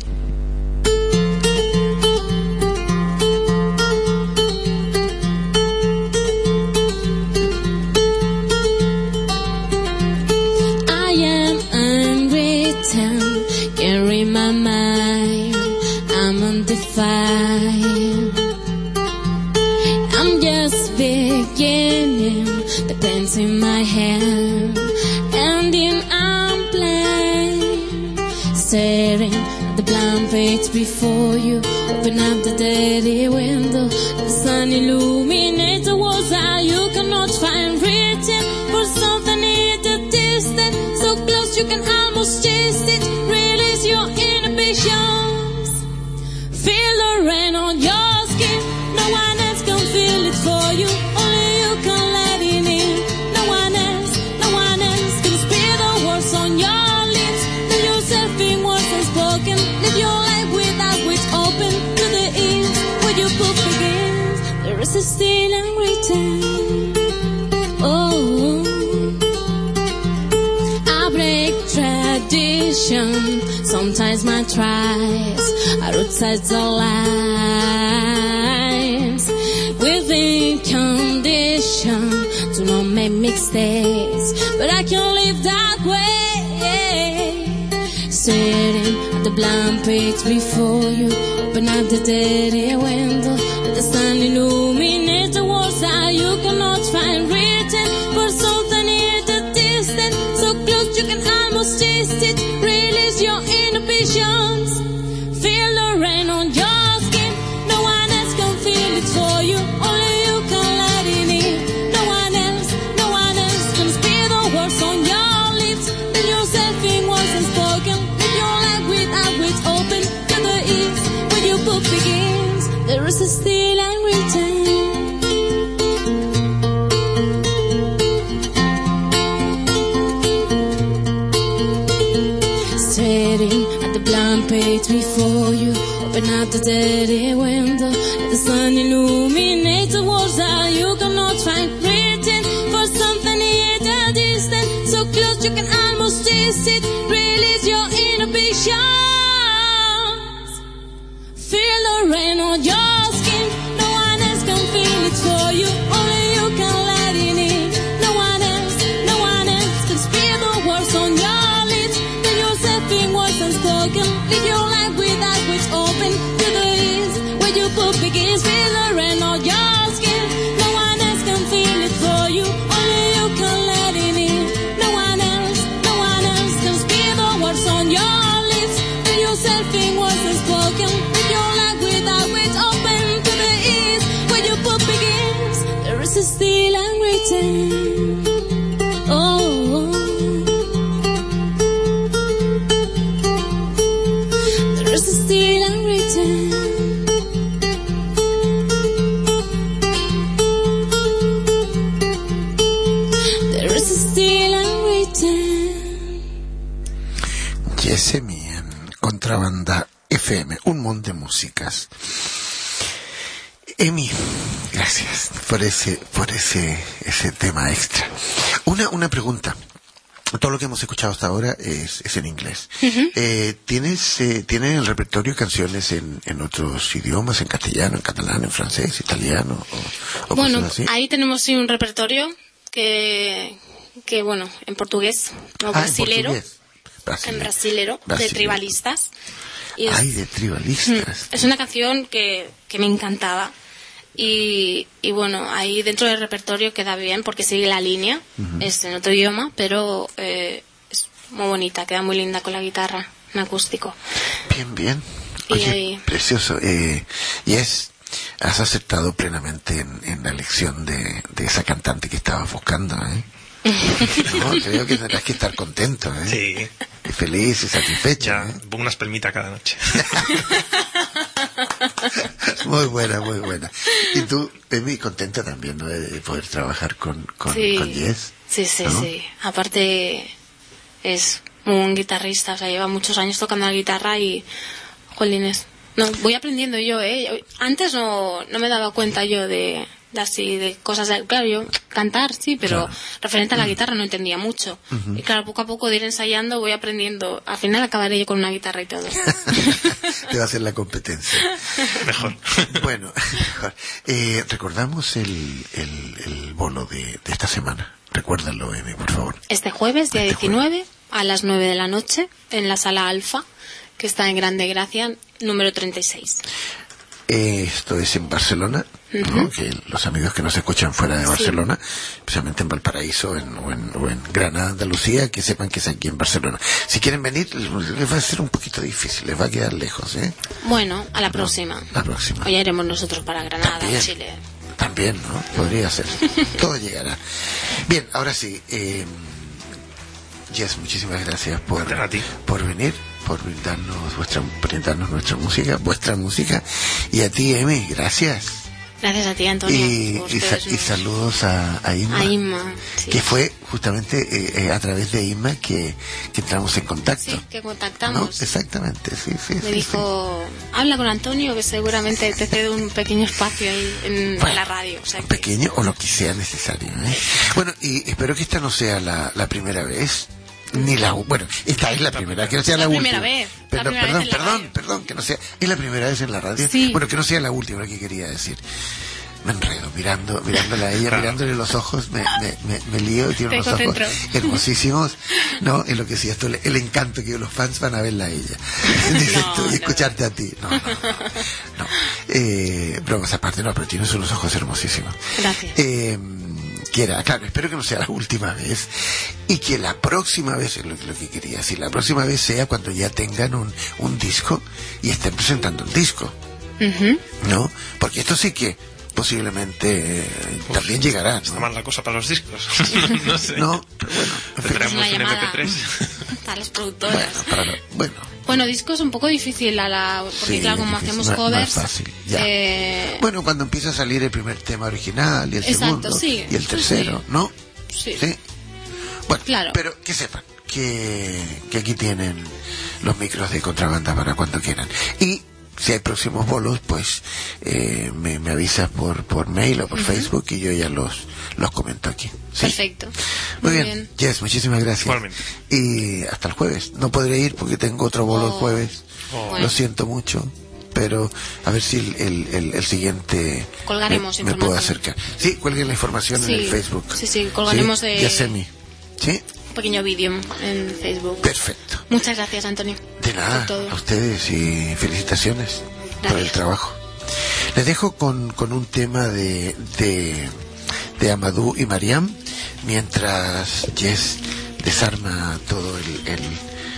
I'm just beginning, the pen's in my hand, and in I'm playing, staring at the blank page before you. Open up the dirty window, the sun illuminates the walls that you cannot find written. For something in the distance, so close you can almost taste it. Release your inhibitions. Feel the rain on your skin. No one else can feel it for you. Only you can let it in. No one else, no one else can speak the words on your lips. Let yourself in words unspoken. Live your life without which open to the east. Where your book begins, there is a still unwritten. Oh, I break tradition. Sometimes my tries are outside the lines. Within condition to not make mistakes, but I can't live that way. Sitting at the blank page before you. Open up the dirty window. Let the sun illuminate the words that you cannot find written. For something in the distance, so close you can almost taste it. Release your inhibitions. Feel the rain on your skin. No one else can feel it for you. Only you can let it in. No one else, no one else can speak the words on your lips. Let yourself in words unspoken. Live your life without which open to the east. When your book begins, there is a still unwritten. Page before you. Open up the dirty window. Let the sun illuminate the words that you cannot find written. For something in the distance, so close you can almost taste it. Release your inhibitions. Feel the rain on your skin. No one else can feel it for you. Only you can let it in. No one else, no one else can speak the words on your lips. Let yourself in words unspoken. Live your life without which open to the east. Where your book begins, feel the rain on your skin. No one else can feel it for you. Only you can let it in. No one else, no one else can speak the words on your lips. Live yourself in words unspoken. Live your life without which open to the east. Where your book begins, there is a still unwritten. Oh. Still unwritten. There is still unwritten. Yesemi en Contrabanda F M, un montón de músicas. Emi, gracias por ese, por ese, ese tema extra. Una, una pregunta. Todo lo que hemos escuchado hasta ahora es, es en inglés. Uh-huh. Eh, ¿Tienes eh, ¿tienes en el repertorio canciones en, en otros idiomas, en castellano, en catalán, en francés, italiano? O, o bueno, así? Ahí tenemos sí un repertorio que, que bueno, en portugués, no ah, brasilero, en, brasilero. en brasilero, brasilero, de tribalistas. Y es, Ay, de tribalistas. Es una canción que, que me encantaba. Y, y bueno, ahí dentro del repertorio queda bien porque sigue la línea, uh-huh. Es en otro idioma, pero eh, es muy bonita, queda muy linda con la guitarra en acústico. Bien, bien. Oye, y ahí... precioso. Eh, y es, has acertado plenamente en, en la elección de, de esa cantante que estabas buscando, ¿eh? No, creo que tendrás que estar contento, ¿eh? Sí. Y feliz y satisfecho. Ya, ¿eh? pongo una espelmita cada noche. Muy buena, muy buena. Y tú, Emi, contenta también, ¿no? De poder trabajar con, con, Sí. con Jess. Sí, sí, ¿no? sí. Aparte es un guitarrista, o sea, lleva muchos años tocando la guitarra y, jolines, no, voy aprendiendo yo, ¿eh? Antes no, no me daba cuenta yo de, de así, de cosas, de, claro, yo cantar, sí, pero Claro. referente a la guitarra no entendía mucho. Ujú. Y claro, poco a poco de ir ensayando voy aprendiendo. Al final acabaré yo con una guitarra y todo. Te va a hacer la competencia. Mejor. Bueno, mejor. Eh, recordamos el, el, el bolo de, de esta semana. Recuérdalo, Emi, por favor. Este jueves, día Este diecinueve, a las nueve de la noche, en la sala Alfa, que está en Grande Gracia, número treinta y seis. Eh, esto es en Barcelona, ¿no? Ujú. Que los amigos que nos escuchan fuera de Sí. Barcelona, especialmente en Valparaíso en, o, en, o en Granada, Andalucía, que sepan que es aquí en Barcelona. Si quieren venir, les va a ser un poquito difícil, les va a quedar lejos, ¿eh? Bueno, a la próxima. La próxima. O ya iremos nosotros para Granada, También. Chile. También, ¿no? Podría ser. Todo llegará. Bien, ahora sí. Eh, Jess, muchísimas gracias por, A ti. por venir, por brindarnos, vuestra, brindarnos nuestra música, vuestra música. Y a ti, Emi, gracias. Gracias a ti, Antonio. Y, por y, sa- ustedes y mismos. saludos a, a Inma. A Inma, sí. Que fue justamente eh, eh, a través de Inma que, que entramos en contacto. Sí, que ¿No? contactamos. Exactamente, sí, sí. Me sí, dijo, habla con Antonio, que seguramente te cede un pequeño espacio ahí en Bueno, la radio. O sea sí. que- Pequeño o lo que sea necesario. ¿eh? Bueno, y espero que esta no sea la, la primera vez. Ni la u- bueno, esta es la primera, que no sea La la, primera última. vez, la Perdón, primera perdón, vez en la perdón, radio. perdón, que no sea, es la primera vez en la radio. Sí. Bueno, que no sea la última, lo que quería decir. Me enredo, mirando, mirándola a ella, Claro. mirándole los ojos, me, me, me, me lío, tiene Te unos ojos concentro. hermosísimos, ¿no? Es lo que decía esto, el encanto que los fans van a verla a ella. Dices No, tú, y no. escucharte a ti. No, no, no. no. Eh, bromas aparte, no, pero tienes unos ojos hermosísimos. Gracias. Eh, quiera, claro, espero que no sea la última vez y que la próxima vez, es lo, lo que quería decir, la próxima vez sea cuando ya tengan un, un disco y estén presentando un disco, Ujú. ¿no? Porque esto sí que posiblemente eh, Pues, también llegará, Está ¿no? mal la cosa para los discos. no sé. No, pero bueno, en fin. Tendremos Una un M llamada P tres. para las productoras. bueno, para lo- bueno, Bueno, disco es un poco difícil, a la, porque sí, claro, como difícil, hacemos no- no covers... es fácil, ya. eh, Bueno, cuando empieza a salir el primer tema original y el Exacto, segundo sí, y el sí, tercero, sí. ¿no? sí. Sí. Bueno, Claro. pero que sepan que, que aquí tienen los micros de contrabanda para cuando quieran. Y si hay próximos bolos, pues eh, me, me avisas por, por mail o por Facebook y yo ya los, los comento aquí. ¿Sí? Perfecto. Muy bien. Jess, muchísimas gracias. Igualmente. Y hasta el jueves. No podré ir porque tengo otro bolo el Oh. jueves. Oh. Bueno. Lo siento mucho. Pero a ver si el, el, el, el siguiente Colgaremos me, me puedo información. acercar. Sí, cuelguen la información Sí, en el Facebook. sí, sí, colgaremos, Sí, eh, Yasemi. Sí, Un pequeño vídeo en Facebook. perfecto. Muchas gracias, Antonio. De nada, por todo. a ustedes y felicitaciones por Gracias. el trabajo. Les dejo con, con un tema de, de, de Amadou y Mariam, mientras Jess desarma todo el, el,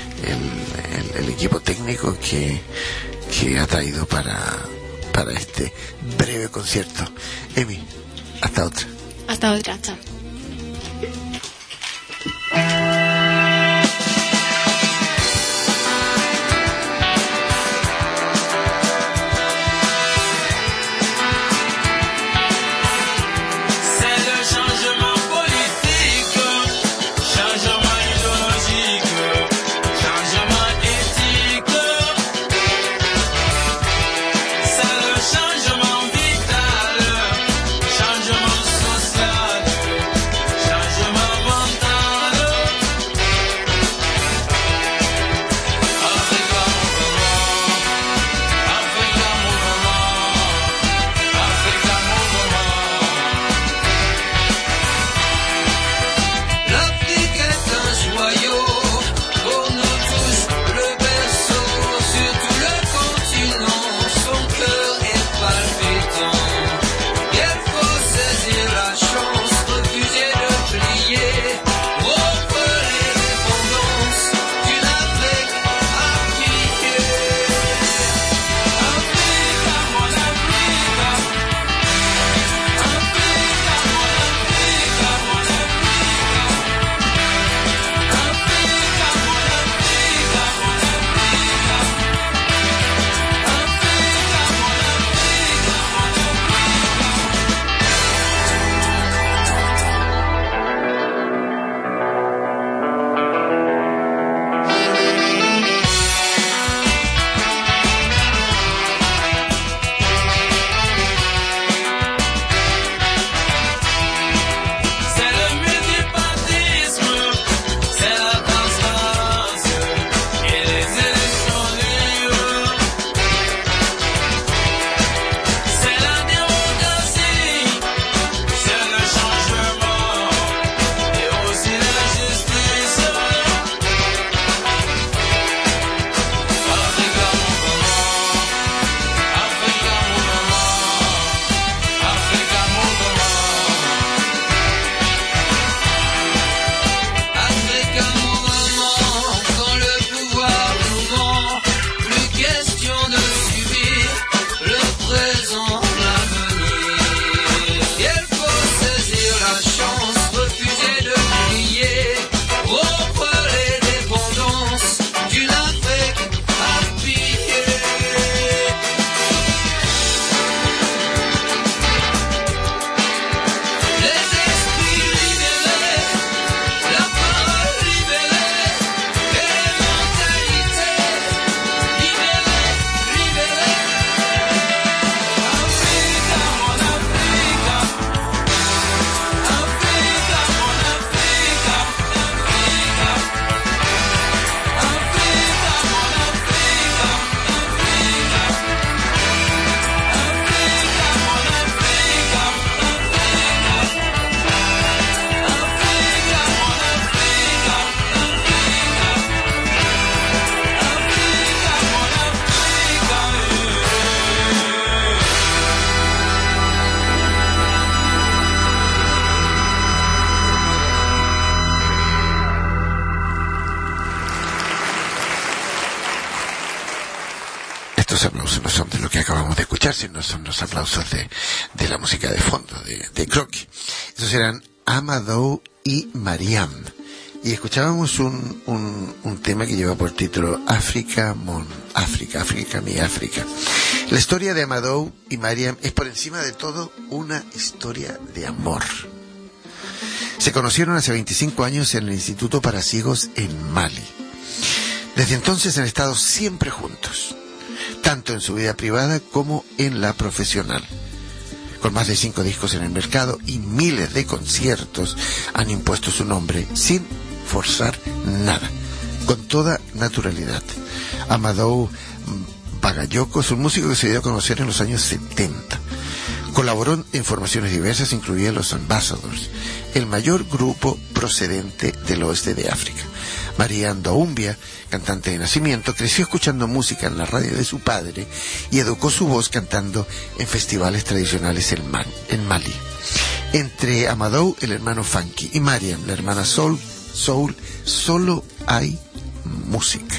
el, el- el equipo técnico que, que ha traído para, para este breve concierto. Emi, hasta otra. Hasta otra, chao. C'est le changement politique, changement idéologique, changement éthique. C'est le changement vital, changement social. Estos aplausos no son de lo que acabamos de escuchar, sino son los aplausos de, de la música de fondo, de, de Croqui. Esos eran Amadou y Mariam. Y escuchábamos un, un, un tema que lleva por título África, Mon, África, África, mi África. La historia de Amadou y Mariam es por encima de todo una historia de amor. Se conocieron hace veinticinco años en el Instituto para Ciegos en Mali. Desde entonces han estado siempre juntos, tanto en su vida privada como en la profesional. Con más de cinco discos en el mercado y miles de conciertos, han impuesto su nombre sin forzar nada, con toda naturalidad. Amadou Bagayoko es un músico que se dio a conocer en los años setenta. Colaboró en formaciones diversas, incluidas los Ambassadors, el mayor grupo procedente del oeste de África. Mariam Doumbia, cantante de nacimiento, creció escuchando música en la radio de su padre y educó su voz cantando en festivales tradicionales en, Man, en Mali. Entre Amadou, el hermano funky, y Mariam, la hermana soul, soul, solo hay música.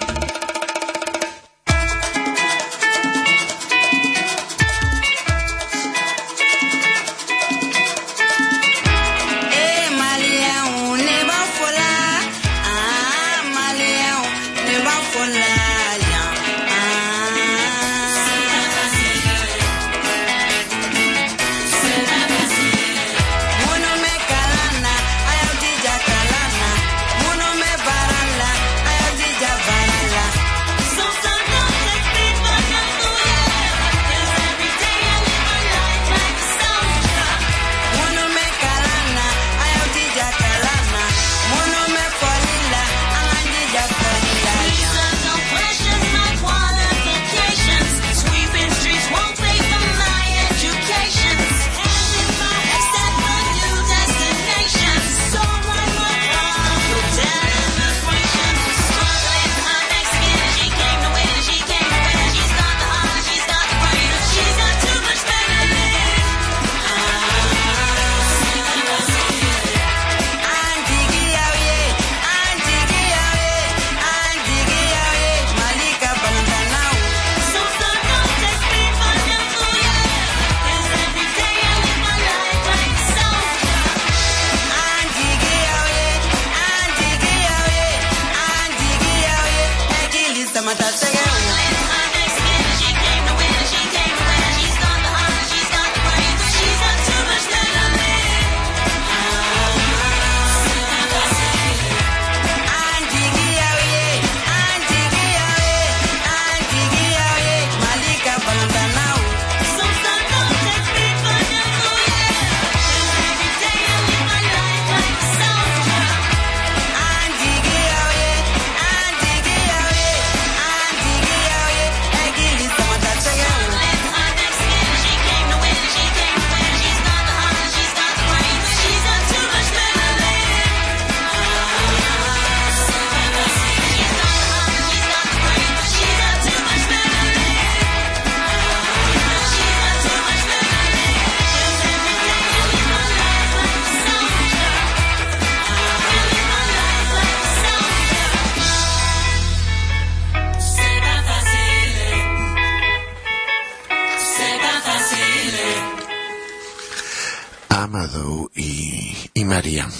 Amadou y, y Mariam.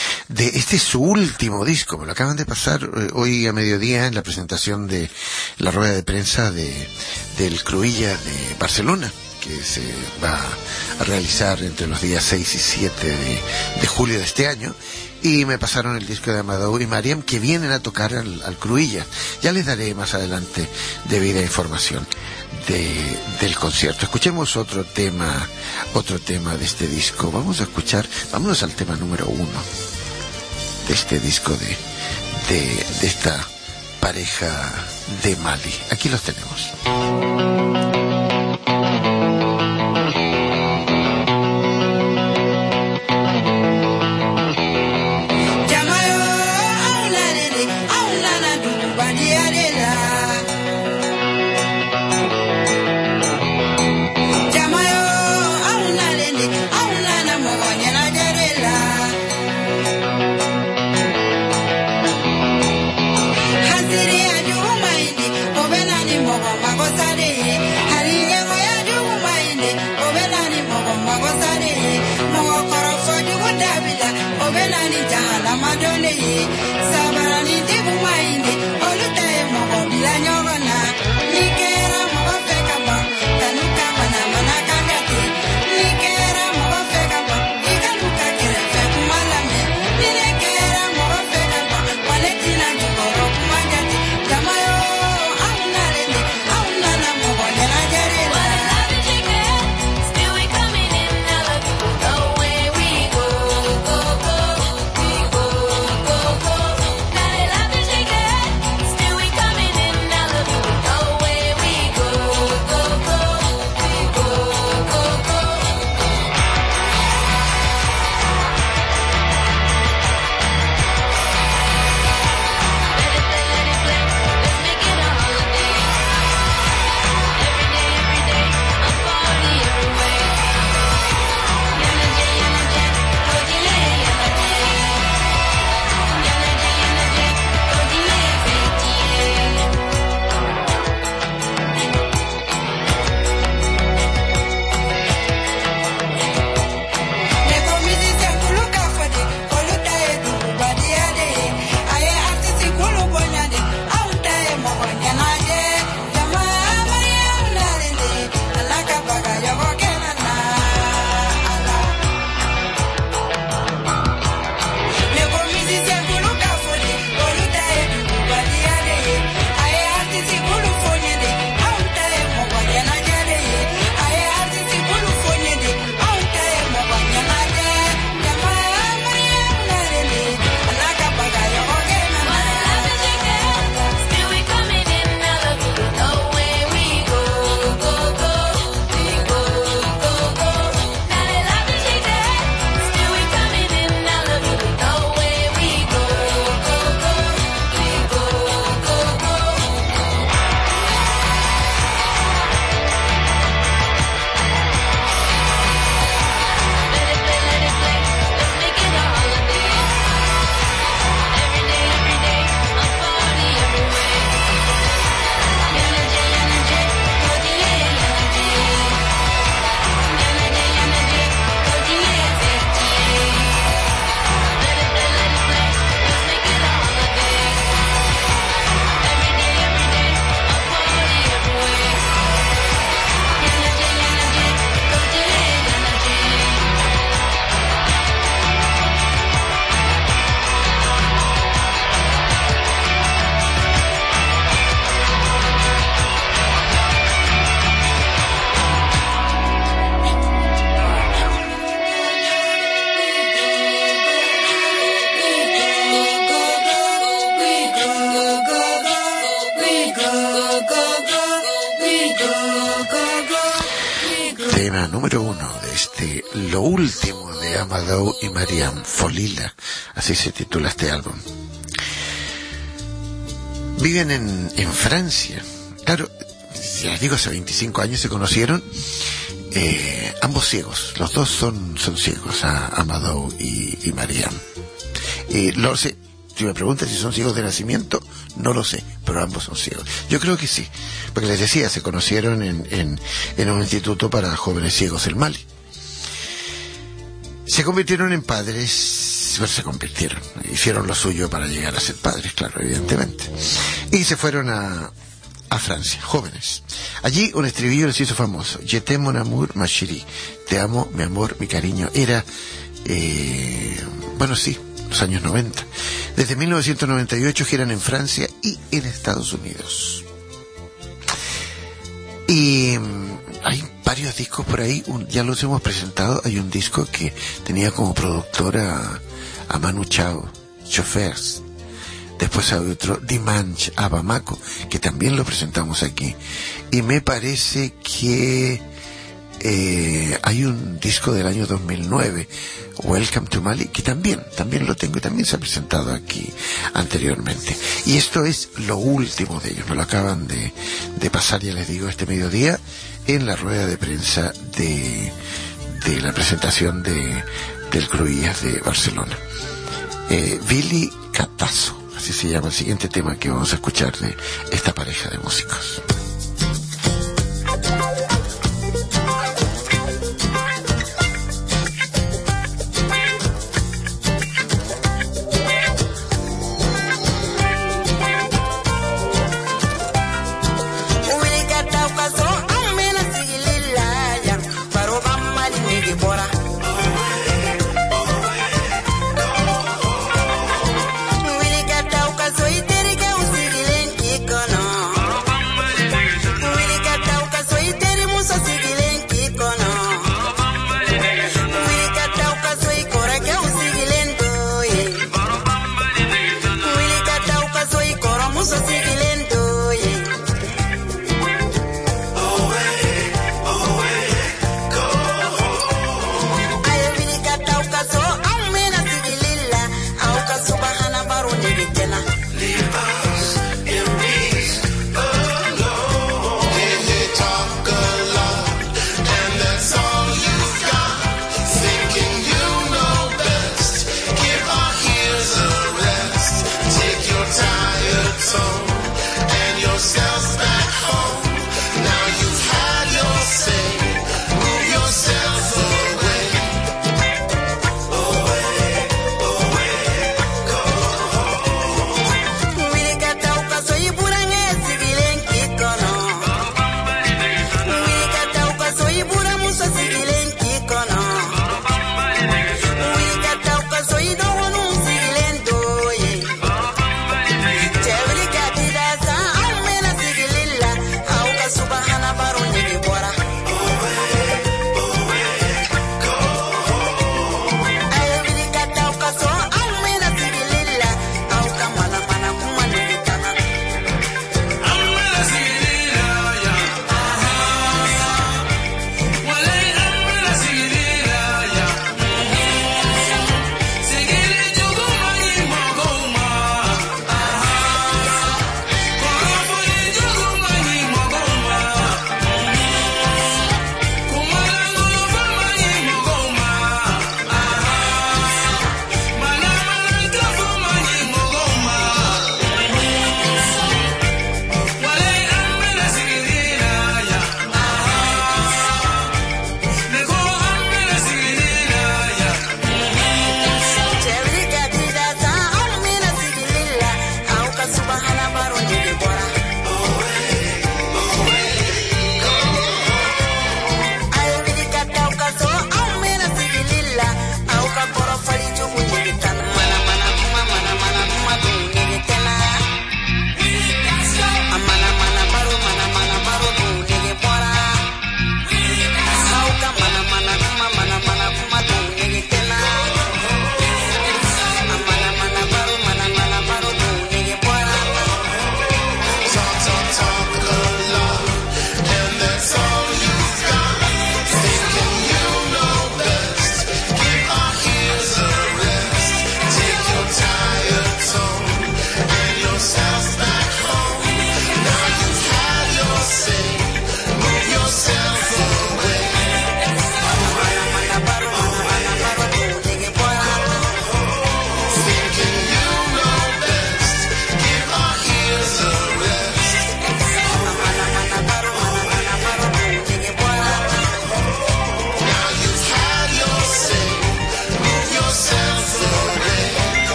De este es su último disco, me lo acaban de pasar eh, hoy a mediodía en la presentación de la rueda de prensa de del Cruïlla de Barcelona, que se va a realizar entre los días seis y siete de, de julio de este año, y me pasaron el disco de Amadou y Mariam, que vienen a tocar al, al Cruïlla. Ya les daré más adelante debida información de, del concierto. Escuchemos otro tema, otro tema de este disco. Vamos a escuchar, vámonos al tema número uno de este disco de, de, de esta pareja de Mali. Aquí los tenemos. Cosa Tema número uno de este Lo Último de Amadou y Mariam, Folila, así se titula este álbum. Viven en, en Francia. Claro, ya les digo, hace veinticinco años se conocieron, eh, ambos ciegos, los dos son, son ciegos, a Amadou y, y Mariam. Eh, lo sé, si me preguntan si son ciegos de nacimiento, no lo sé, pero ambos son ciegos. Yo creo que sí, porque les decía, se conocieron en, en, en un instituto para jóvenes ciegos del Mali. Se convirtieron en padres, bueno, se convirtieron, hicieron lo suyo para llegar a ser padres, claro, evidentemente. Y se fueron a, a Francia, jóvenes. Allí un estribillo les hizo famoso: Je t'aime mon amour, ma chérie. Te amo, mi amor, mi cariño. Era, eh, bueno, sí, los años noventa. Desde mil novecientos noventa y ocho giran en Francia y en Estados Unidos. Y hay varios discos por ahí, un, ya los hemos presentado. Hay un disco que tenía como productora a Manu Chao, Chauffeurs. Después hay otro, Dimanche, a Bamako, que también lo presentamos aquí. Y me parece que eh, hay un disco del año dos mil nueve, Welcome to Mali, que también, también lo tengo y también se ha presentado aquí anteriormente. Y esto es lo último de ellos, me lo acaban de, de pasar, ya les digo, este mediodía, en la rueda de prensa de, de la presentación de, del Cruïlles de Barcelona. Eh, Billy Catazo, así se llama el siguiente tema que vamos a escuchar de esta pareja de músicos.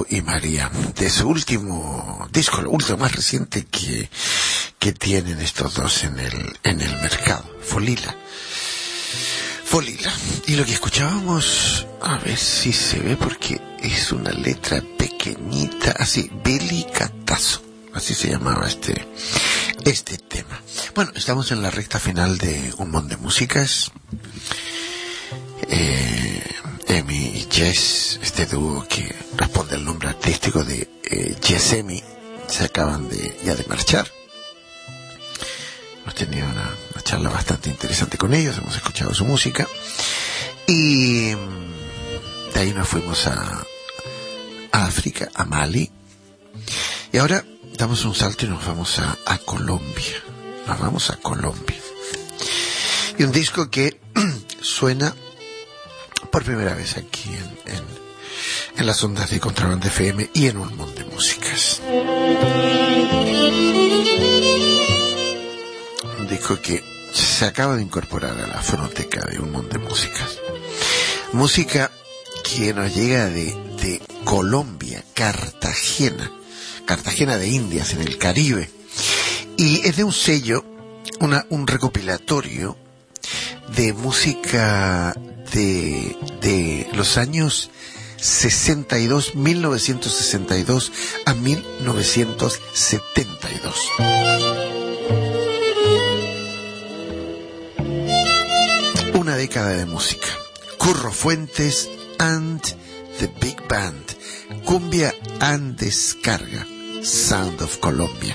y María, de su último disco, lo último más reciente que, que tienen estos dos en el, en el mercado, Folila. Folila. Y lo que escuchábamos, a ver si se ve porque es una letra pequeñita, así, Belicatazo, así se llamaba este, este tema. Bueno, estamos en la recta final de Un Mon de Músicas. Eh, Emi y Jess, este dúo que responde al nombre artístico de eh, Jess Emi, se acaban de ya de marchar. Hemos tenido una, una charla bastante interesante con ellos, hemos escuchado su música y de ahí nos fuimos a, a África, a Mali, y ahora damos un salto y nos vamos a, a Colombia. Nos vamos a Colombia. Y un disco que suena por primera vez aquí en, en, en las ondas de Contrabanda F M y en Un Mon de Músicas. Un disco que se acaba de incorporar a la fonoteca de Un Mon de Músicas. Música que nos llega de, de Colombia, Cartagena, Cartagena de Indias, en el Caribe. Y es de un sello, una, un recopilatorio de música de, de los años sesenta y dos, mil novecientos sesenta y dos a mil novecientos setenta y dos. Una década de música. Curro Fuentes and the Big Band. Cumbia and Descarga. Sound of Colombia.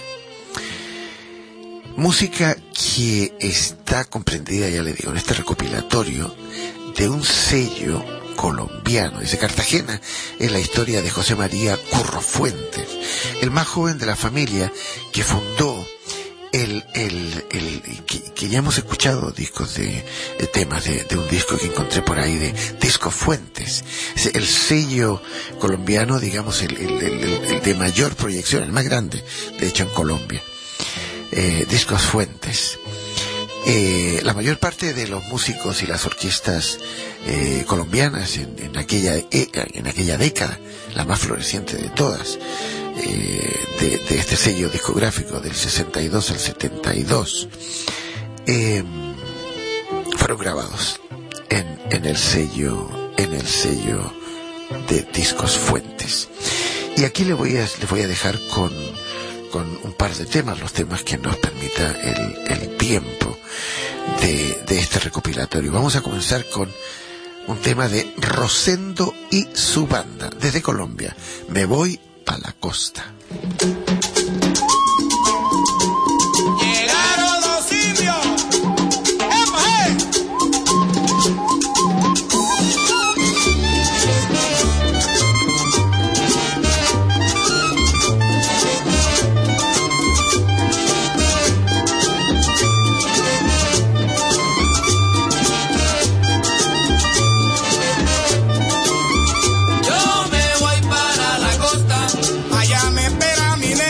Música que está comprendida, ya le digo, en este recopilatorio de un sello colombiano. Dice: Cartagena es la historia de José María Curro Fuentes, el más joven de la familia que fundó el, el, el que, que ya hemos escuchado discos de, de temas de, de un disco que encontré por ahí de Disco Fuentes, el sello colombiano, digamos, el, el, el, el de mayor proyección, el más grande, de hecho, en Colombia. Eh, Discos Fuentes. Eh, la mayor parte de los músicos y las orquestas eh, colombianas en, en aquella eh, en aquella década, la más floreciente de todas, eh, de, de este sello discográfico del sesenta y dos al setenta y dos, eh, fueron grabados en, en el sello en el sello de Discos Fuentes. Y aquí le voy a le voy a dejar con con un par de temas, los temas que nos permita el, el tiempo de, de este recopilatorio. Vamos a comenzar con un tema de Rosendo y su banda, desde Colombia. Me voy pa' la costa. Llegaron los indios. ¡Epa, eh! Yo me voy para la costa, allá me espera mi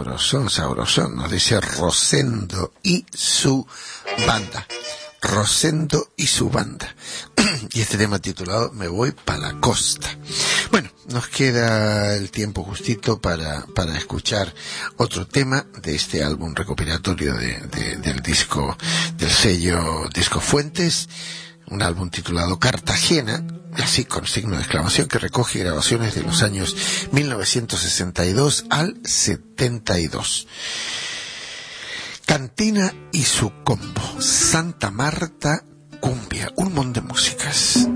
sabrosón, sabrosón, nos dice Rosendo y su banda. Rosendo y su banda. Y este tema titulado Me voy pa' la costa. Bueno, nos queda el tiempo justito para, para escuchar otro tema de este álbum recopilatorio de, de, del disco, del sello Disco Fuentes, un álbum titulado Cartagena, así con signo de exclamación, que recoge grabaciones de los años mil novecientos sesenta y dos al setenta y dos. Cantina y su combo, Santa Marta Cumbia, un montón de músicas.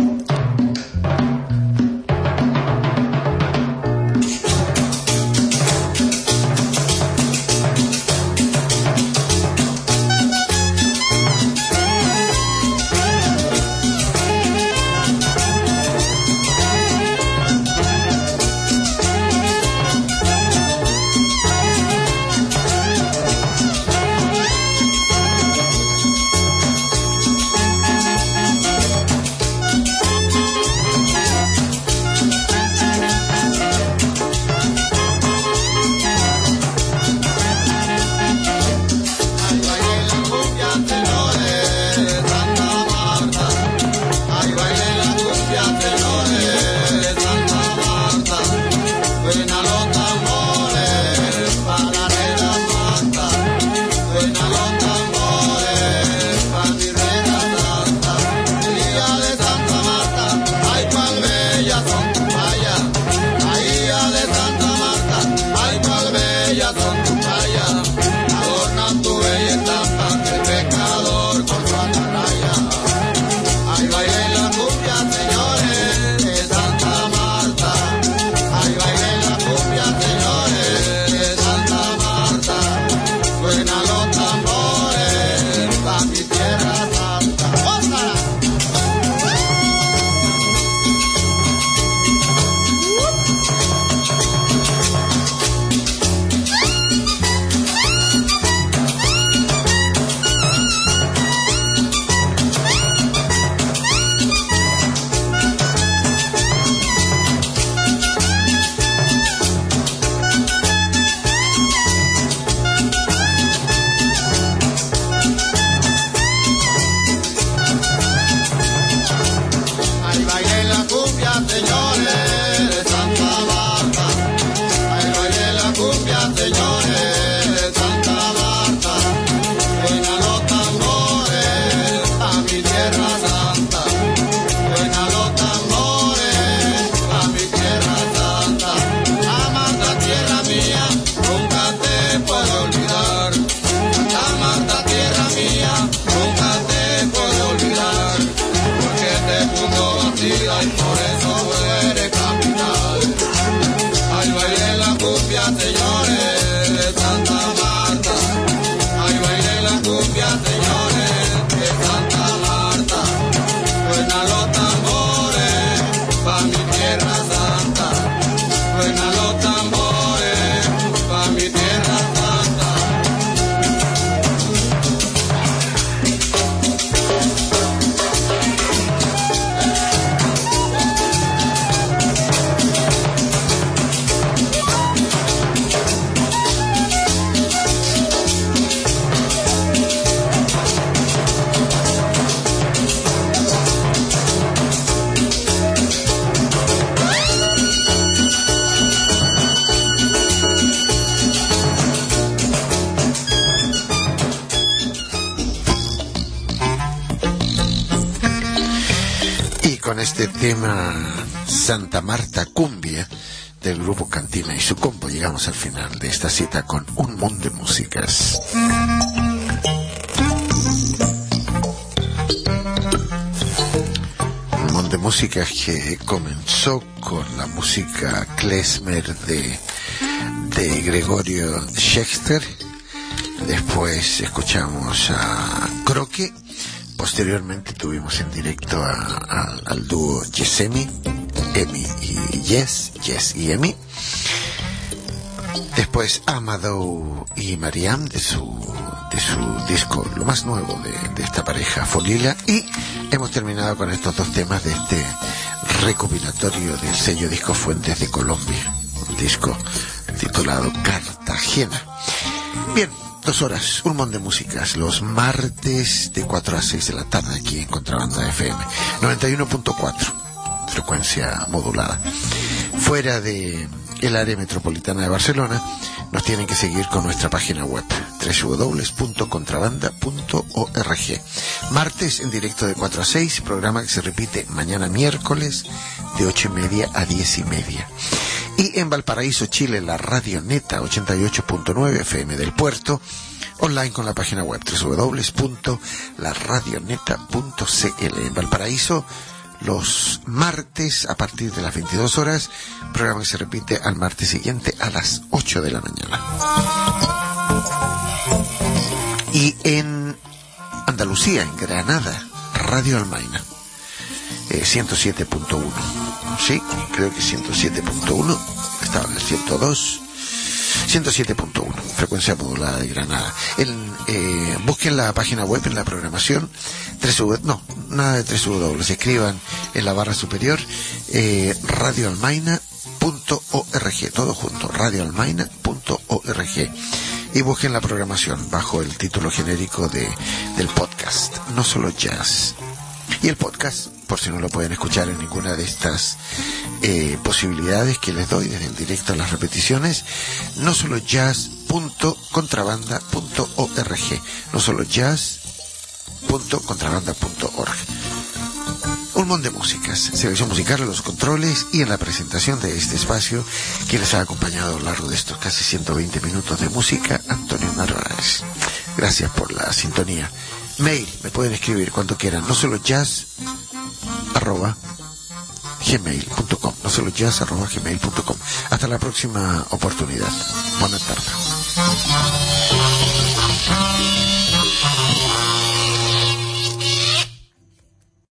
Este tema Santa Marta Cumbia del grupo Cantina y su combo, llegamos al final de esta cita con un montón de músicas. Un montón de músicas que comenzó con la música klezmer de, de Gregorio Schechter. Después escuchamos a Croque. Posteriormente tuvimos en directo a, a, al dúo Yesemi, Emi y Yes, Yes y Emi. Después Amadou y Mariam de su, de su disco, lo más nuevo de, de esta pareja, Folila. Y hemos terminado con estos dos temas de este recopilatorio del sello Disco Fuentes de Colombia. Un disco titulado Cartagena. Bien, dos horas, un montón de músicas, los martes de cuatro a seis de la tarde aquí en Contrabanda F M, noventa y uno punto cuatro, frecuencia modulada. Fuera de el área metropolitana de Barcelona, nos tienen que seguir con nuestra página web doble u doble u doble u punto contrabanda punto org. Martes en directo de cuatro a seis, programa que se repite mañana miércoles de ocho y media a diez y media. Y en Valparaíso, Chile, la Radio Neta ochenta y ocho punto nueve F M del Puerto, online con la página web doble u doble u doble u punto la radioneta punto c l. En Valparaíso, los martes a partir de las veintidós horas, programa que se repite al martes siguiente a las ocho de la mañana. Y en Andalucía, en Granada, Radio Almaina, eh, ciento siete punto uno. Sí, creo que ciento siete punto uno, estaba en el ciento dos, ciento siete punto uno, frecuencia modulada de Granada. En, eh, busquen la página web en la programación, tres w, no, nada de tres w w, se escriban en la barra superior, eh, radio almaina punto org, todo junto, radio almaina punto org. Y busquen la programación bajo el título genérico de, del podcast, No Solo Jazz. Y el podcast, por si no lo pueden escuchar en ninguna de estas eh, posibilidades que les doy desde el directo a las repeticiones, no solo jazz punto contrabanda punto org, no solo jazz punto contrabanda punto org. Un montón de músicas, selección musical, los controles y en la presentación de este espacio que les ha acompañado a lo largo de estos casi ciento veinte minutos de música, Antonio Narváez. Gracias por la sintonía. Mail, me pueden escribir cuando quieran, no solo jazz arroba gmail punto com, no solo jazz arroba gmail punto com. Hasta la próxima oportunidad. Buenas tardes.